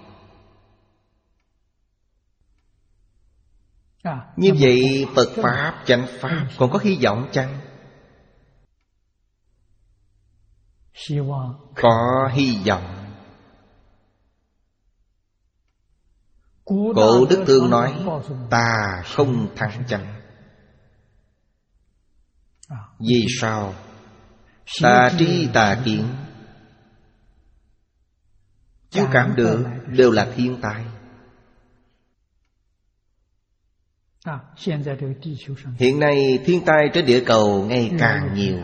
Như vậy Phật Pháp, chánh Pháp còn có hy vọng chăng? Có hy vọng. Cổ Đức Tương nói, ta không thắng chánh. Vì sao? Tà tri tà kiến, chiếu cảm được đều là thiên tai. Hiện nay thiên tai trên địa cầu ngày càng nhiều.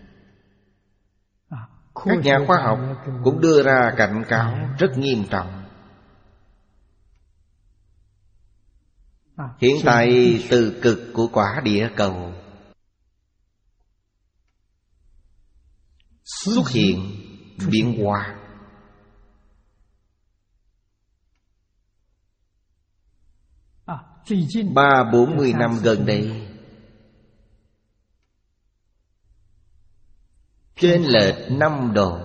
Các nhà khoa học cũng đưa ra cảnh cáo rất nghiêm trọng. Hiện tại từ cực của quả địa cầu xuất hiện biến hóa. Ba bốn mươi năm gần đây, chênh lệch năm độ,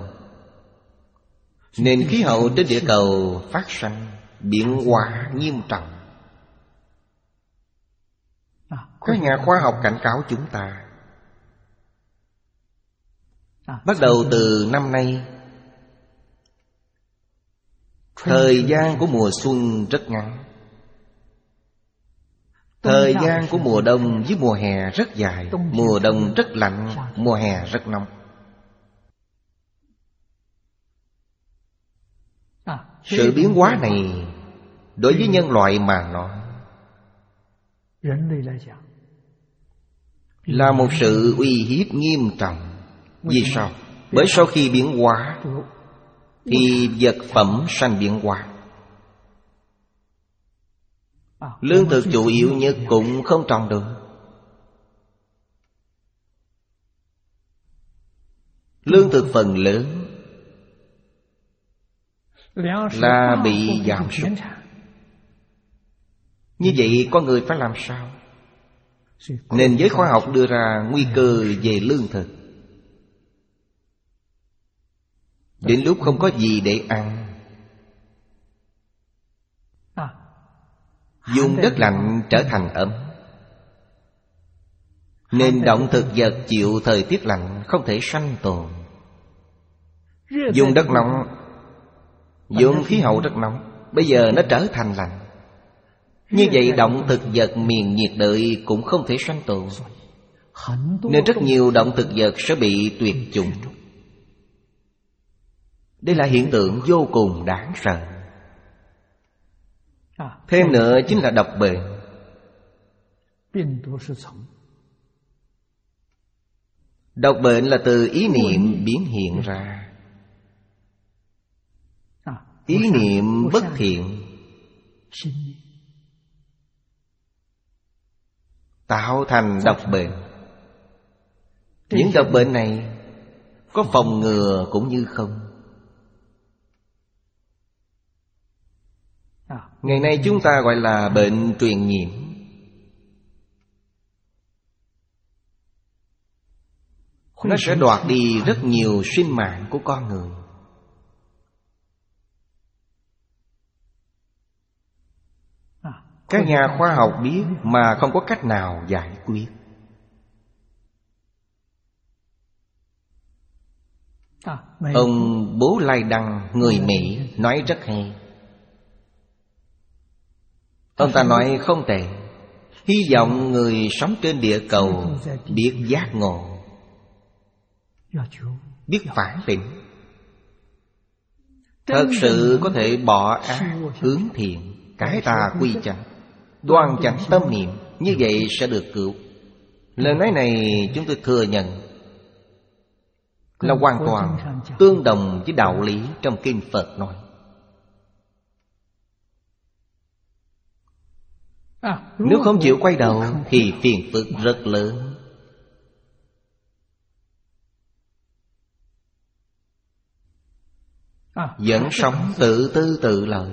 nền khí hậu trên địa cầu phát sinh biến hóa nghiêm trọng. Các nhà khoa học cảnh cáo chúng ta, bắt đầu từ năm nay, thời gian của mùa xuân rất ngắn, thời gian của mùa đông với mùa hè rất dài. Mùa đông rất lạnh, mùa hè rất nóng. Sự biến hóa này đối với nhân loại mà nói là một sự uy hiếp nghiêm trọng. Vì sao? Bởi sau khi biến hóa thì vật phẩm sanh biến hóa. Lương thực chủ yếu nhất cũng không trồng được. Lương thực phần lớn là bị giảm sút. Như vậy con người phải làm sao? Nên giới khoa học đưa ra nguy cơ về lương thực. Đến lúc không có gì để ăn, dùng đất lạnh trở thành ấm. Nên động thực vật chịu thời tiết lạnh không thể sanh tồn. Dùng đất nóng, dùng khí hậu rất nóng, bây giờ nó trở thành lạnh. Như vậy động thực vật miền nhiệt đới cũng không thể sanh tồn. Nên rất nhiều động thực vật sẽ bị tuyệt chủng. Đây là hiện tượng vô cùng đáng sợ. Thêm nữa chính là độc bệnh. Độc bệnh là từ ý niệm biến hiện ra. Ý niệm bất thiện tạo thành độc bệnh. Những độc bệnh này có phòng ngừa cũng như không. Ngày nay chúng ta gọi là bệnh truyền nhiễm. Nó sẽ đoạt đi rất nhiều sinh mạng của con người. Các nhà khoa học biết mà không có cách nào giải quyết. Ông Bố Lai Đăng, người Mỹ, nói rất hay. Ông ta nói không tệ. Hy vọng người sống trên địa cầu biết giác ngộ, biết phản tỉnh, thật sự có thể bỏ ác hướng thiện, cải tà quy chánh, đoan chánh tâm niệm. Như vậy sẽ được cứu. Lời nói này chúng tôi thừa nhận là hoàn toàn tương đồng với đạo lý trong kinh Phật nói. Nếu không chịu quay đầu thì phiền phức rất lớn. Vẫn sống tự tư tự lợi,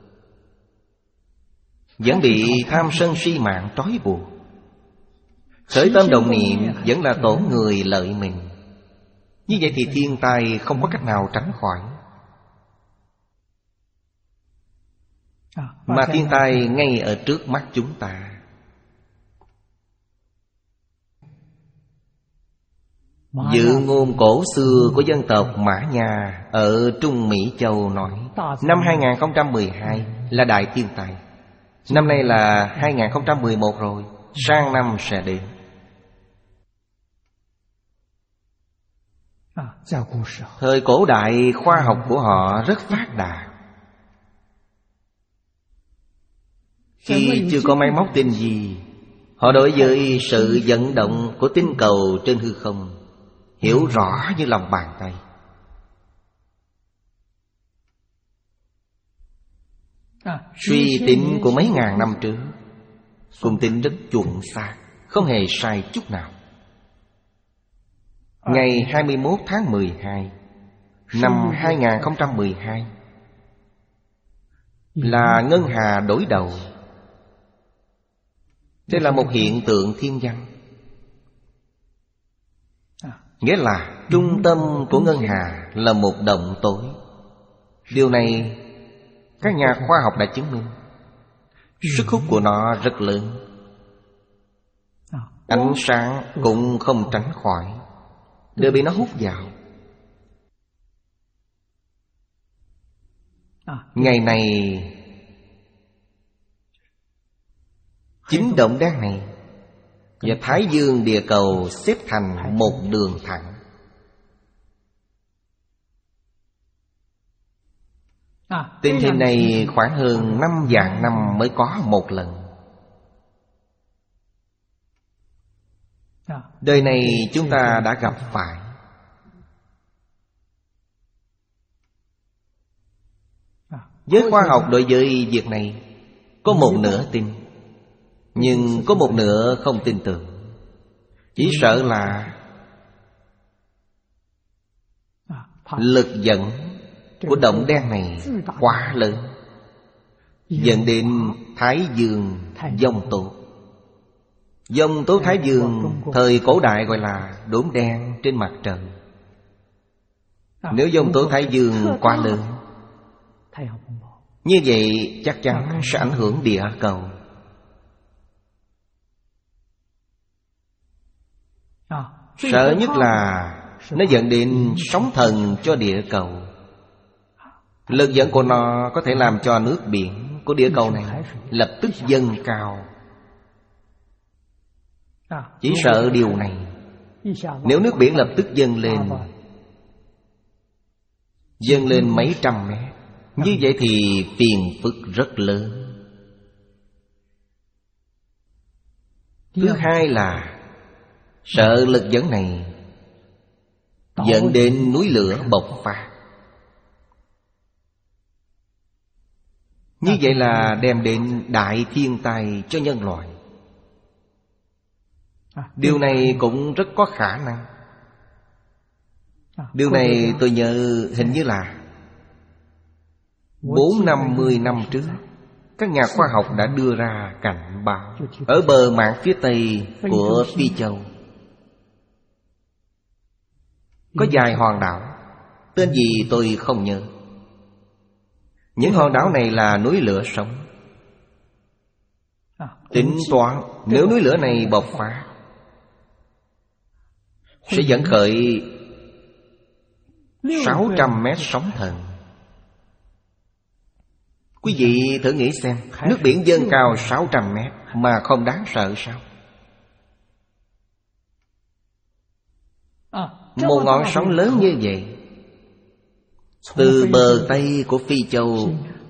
vẫn bị tham sân si mạng trói buộc. Khởi tâm động niệm vẫn là tổn người lợi mình. Như vậy thì thiên tai không có cách nào tránh khỏi. Mà thiên tai ngay ở trước mắt chúng ta. Dự ngôn cổ xưa của dân tộc Mã Nha ở Trung Mỹ Châu nói năm hai không một hai là đại thiên tai. Năm nay là hai không một một rồi, sang năm sẽ đến. Thời cổ đại khoa học của họ rất phát đạt. Khi chưa có máy móc tinh vi, họ đối với sự vận động của tinh cầu trên hư không hiểu rõ như lòng bàn tay. Suy tính của mấy ngàn năm trước cũng tính rất chuẩn xác, không hề sai chút nào. Ngày hai mươi mốt tháng mười hai năm hai không một hai là ngân hà đối đầu. Đây là một hiện tượng thiên văn, nghĩa là trung tâm của ngân hà là một động tối. Điều này các nhà khoa học đã chứng minh. Sức hút của nó rất lớn, ánh sáng cũng không tránh khỏi, đều bị nó hút vào. Ngày này chính động đen này và Thái Dương địa cầu xếp thành một đường thẳng. Tình hình này khoảng hơn năm vạn năm mới có một lần. Đời này chúng ta đã gặp phải. Giới khoa học đối với việc này có một nửa tin, nhưng có một nửa không tin tưởng. Chỉ sợ là lực dẫn của động đen này quá lớn, dẫn đến Thái Dương vong tố. Vong tố Thái Dương thời cổ đại gọi là đốm đen trên mặt trời. Nếu vong tố Thái Dương quá lớn, như vậy chắc chắn sẽ ảnh hưởng địa cầu. Sợ nhất là nó dẫn đến sóng thần cho địa cầu. Lực dẫn của nó có thể làm cho nước biển của địa cầu này lập tức dâng cao. Chỉ sợ điều này, nếu nước biển lập tức dâng lên, dâng lên mấy trăm mét, như vậy thì phiền phức rất lớn. Thứ hai là sợ lực dẫn này dẫn đến núi lửa bộc phát. Như vậy là đem đến đại thiên tai cho nhân loại. Điều này cũng rất có khả năng. Điều này tôi nhớ hình như là Bốn năm mươi năm trước, các nhà khoa học đã đưa ra cảnh báo ở bờ mạn phía tây của Phi Châu có vài hòn đảo, tên gì tôi không nhớ. Những hòn đảo này là núi lửa sống. Tính toán nếu núi lửa này bộc phát sẽ dẫn khởi sáu trăm mét sóng thần. Quý vị thử nghĩ xem, nước biển dâng cao sáu trăm mét mà không đáng sợ sao? Một ngọn sóng lớn như vậy, từ bờ Tây của Phi Châu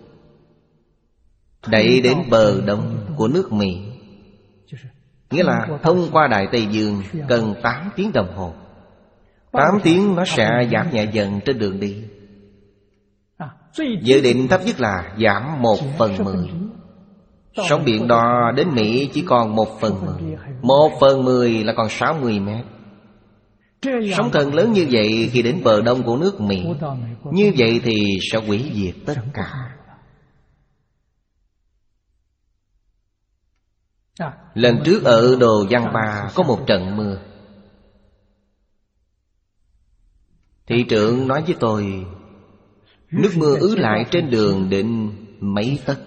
đẩy đến bờ Đông của nước Mỹ, nghĩa là thông qua Đại Tây Dương cần tám tiếng đồng hồ. Tám tiếng nó sẽ giảm nhẹ dần trên đường đi. Dự định thấp nhất là giảm một phần mười. Sóng biển đó đến Mỹ chỉ còn một phần mười. Một phần mười là còn sáu mươi mét. Sóng thần lớn như vậy khi đến bờ đông của nước Mỹ, như vậy thì sẽ hủy diệt tất cả. Lần trước ở Đồ Giang Ba có một trận mưa. Thị trưởng nói với tôi, nước mưa ứ lại trên đường đến mấy tấc.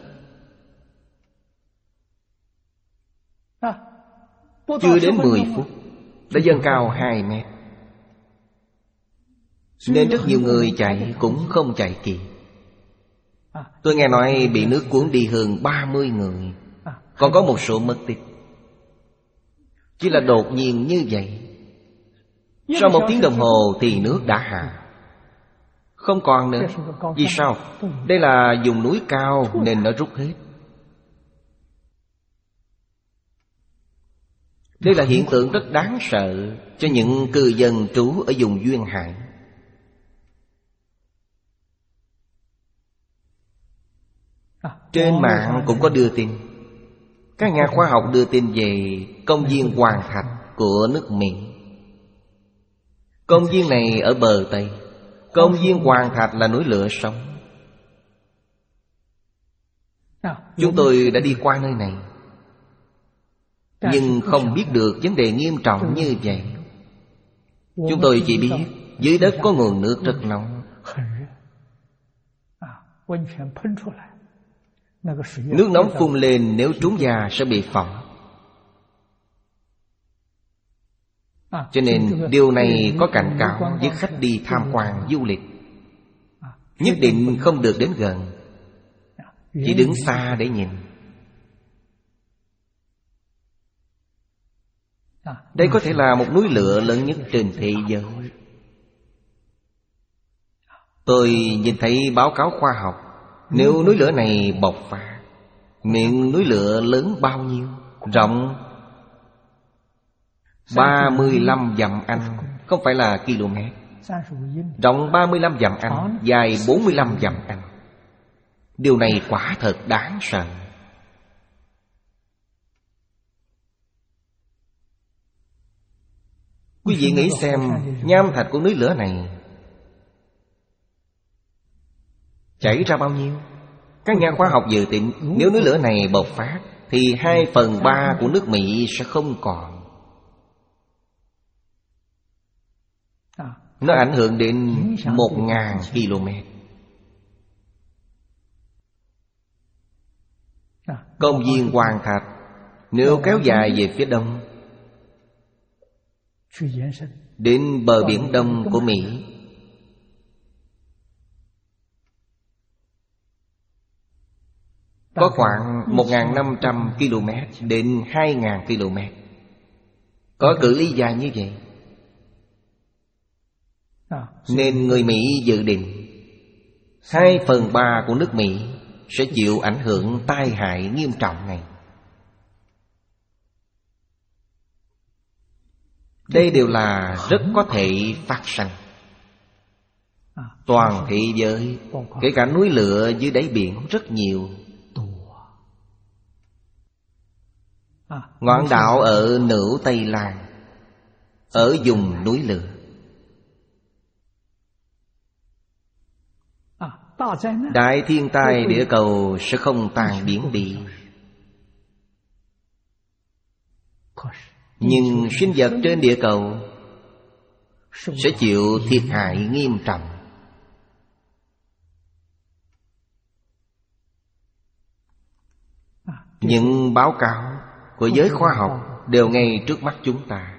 Chưa đến mười phút đã dâng cao hai mét, nên rất nhiều người chạy cũng không chạy kịp. Tôi nghe nói bị nước cuốn đi hơn ba mươi người, còn có một số mất tích. Chỉ là đột nhiên như vậy. Sau một tiếng đồng hồ thì nước đã hạ, không còn nữa. Vì sao? Đây là vùng núi cao nên nó rút hết. Đây là hiện tượng rất đáng sợ cho những cư dân trú ở vùng duyên hải. Trên mạng cũng có đưa tin. Các nhà khoa học đưa tin về công viên Hoàng Thạch của nước Mỹ. Công viên này ở bờ Tây. Công viên Hoàng Thạch là núi lửa sống. Chúng tôi đã đi qua nơi này, nhưng không biết được vấn đề nghiêm trọng như vậy. Chúng tôi chỉ biết dưới đất có nguồn nước rất nóng. Nước nóng phun lên, nếu trúng da sẽ bị phỏng. Cho nên điều này có cảnh cáo với khách đi tham quan du lịch. Nhất định không được đến gần, chỉ đứng xa để nhìn. Đây có thể là một núi lửa lớn nhất trên thế giới. Tôi nhìn thấy báo cáo khoa học. Nếu núi lửa này bộc phát, miệng núi lửa lớn bao nhiêu? Rộng ba mươi lăm dặm Anh, không phải là km. Rộng ba mươi lăm dặm Anh, dài bốn mươi lăm dặm Anh. Điều này quả thật đáng sợ. Quý vị nghĩ xem, nham thạch của núi lửa này chảy ra bao nhiêu? Các nhà khoa học dự tính nếu núi lửa này bộc phát thì hai phần ba của nước Mỹ sẽ không còn. Nó ảnh hưởng đến một ngàn km. Công viên Hoàng Thạch nếu kéo dài về phía đông đến bờ biển đông của Mỹ, có khoảng một nghìn năm trăm km đến hai nghìn km. Có cự ly dài như vậy, nên người Mỹ dự định hai phần ba của nước Mỹ sẽ chịu ảnh hưởng tai hại nghiêm trọng này. Đây đều là rất có thể phát sinh. Toàn thế giới, kể cả núi lửa dưới đáy biển rất nhiều. Ngọn đảo ở Nữu Tây Lan, ở vùng núi lửa. Đại thiên tai địa cầu sẽ không tan biến đi, nhưng sinh vật trên địa cầu sẽ chịu thiệt hại nghiêm trọng. Những báo cáo của giới khoa học đều ngay trước mắt chúng ta.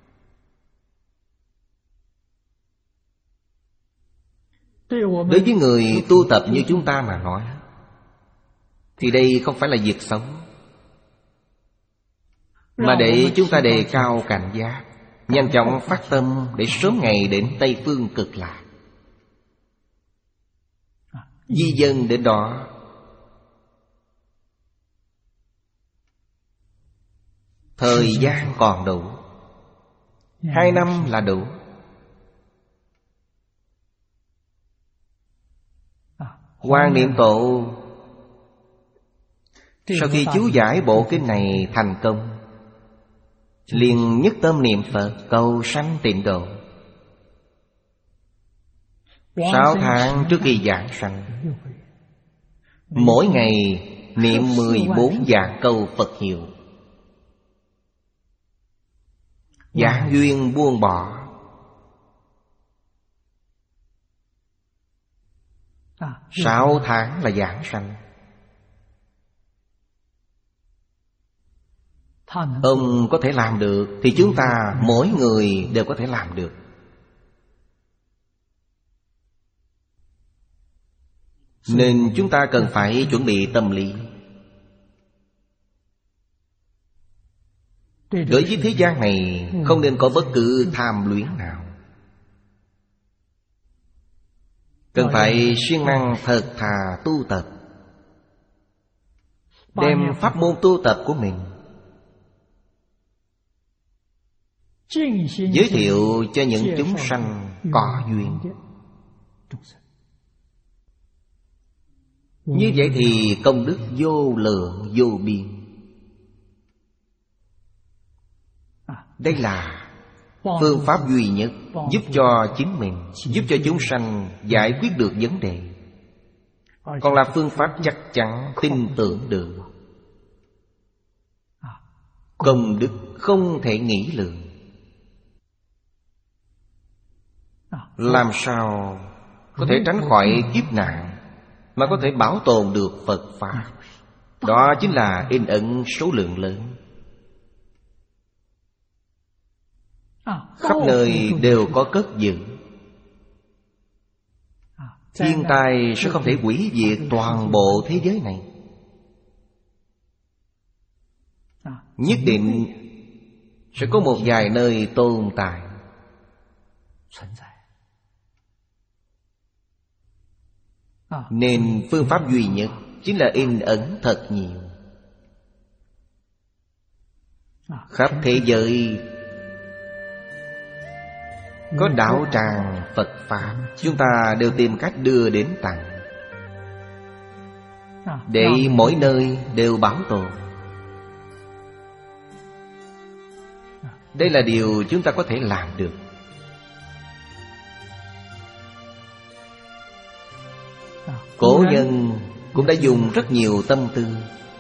Đối với người tu tập như chúng ta mà nói, thì đây không phải là việc xấu, mà để chúng ta đề cao cảnh giác, nhanh chóng phát tâm để sớm ngày đến Tây Phương Cực Lạc. Di dân đến đó, thời gian còn đủ, hai năm là đủ. Quan Niệm Tổ Sau khi chú giải bộ kinh này thành công, liền nhất tâm niệm Phật cầu sanh tịnh độ. Sáu tháng trước khi giảng sanh, mỗi ngày niệm mười bốn vạn câu Phật hiệu. Giảng duyên buông bỏ. Sáu tháng là giảng sanh. Ông có thể làm được thì chúng ta mỗi người đều có thể làm được. Nên chúng ta cần phải chuẩn bị tâm lý. Đối với thế gian này không nên có bất cứ tham luyến nào. Cần phải siêng năng thật thà tu tập, đem pháp môn tu tập của mình giới thiệu cho những chúng sanh có duyên. Như vậy thì công đức vô lượng vô biên. Đây là phương pháp duy nhất giúp cho chính mình, giúp cho chúng sanh giải quyết được vấn đề. Còn là phương pháp chắc chắn tin tưởng được. Công đức không thể nghĩ lượng. Làm sao có thể tránh khỏi kiếp nạn mà có thể bảo tồn được Phật Pháp? Đó chính là in ấn số lượng lớn, khắp nơi đều có cất giữ. Thiên tai sẽ không thể hủy diệt toàn bộ thế giới này. Nhất định sẽ có một vài nơi tồn tại. Nên phương pháp duy nhất chính là in ấn thật nhiều. Khắp thế giới có đạo tràng Phật Pháp, chúng ta đều tìm cách đưa đến tặng, để mỗi nơi đều bảo tồn. Đây là điều chúng ta có thể làm được. Cổ nhân cũng đã dùng rất nhiều tâm tư,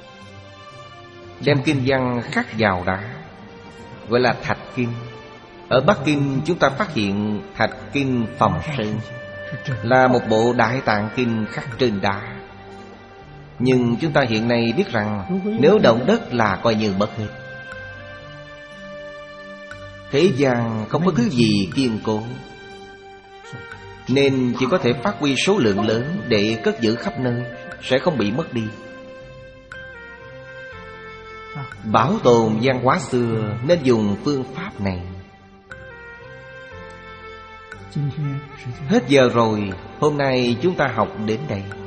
đem kinh văn khắc vào đá, gọi là thạch kinh. Ở Bắc Kinh chúng ta phát hiện thạch kinh Phòng Sơn, là một bộ Đại Tạng Kinh khắc trên đá. Nhưng chúng ta hiện nay biết rằng nếu động đất là coi như mất hết. Thế gian không có thứ gì kiên cố, nên chỉ có thể phát huy số lượng lớn để cất giữ khắp nơi, sẽ không bị mất đi. Bảo tồn văn hóa xưa nên dùng phương pháp này. Hết giờ rồi, hôm nay chúng ta học đến đây.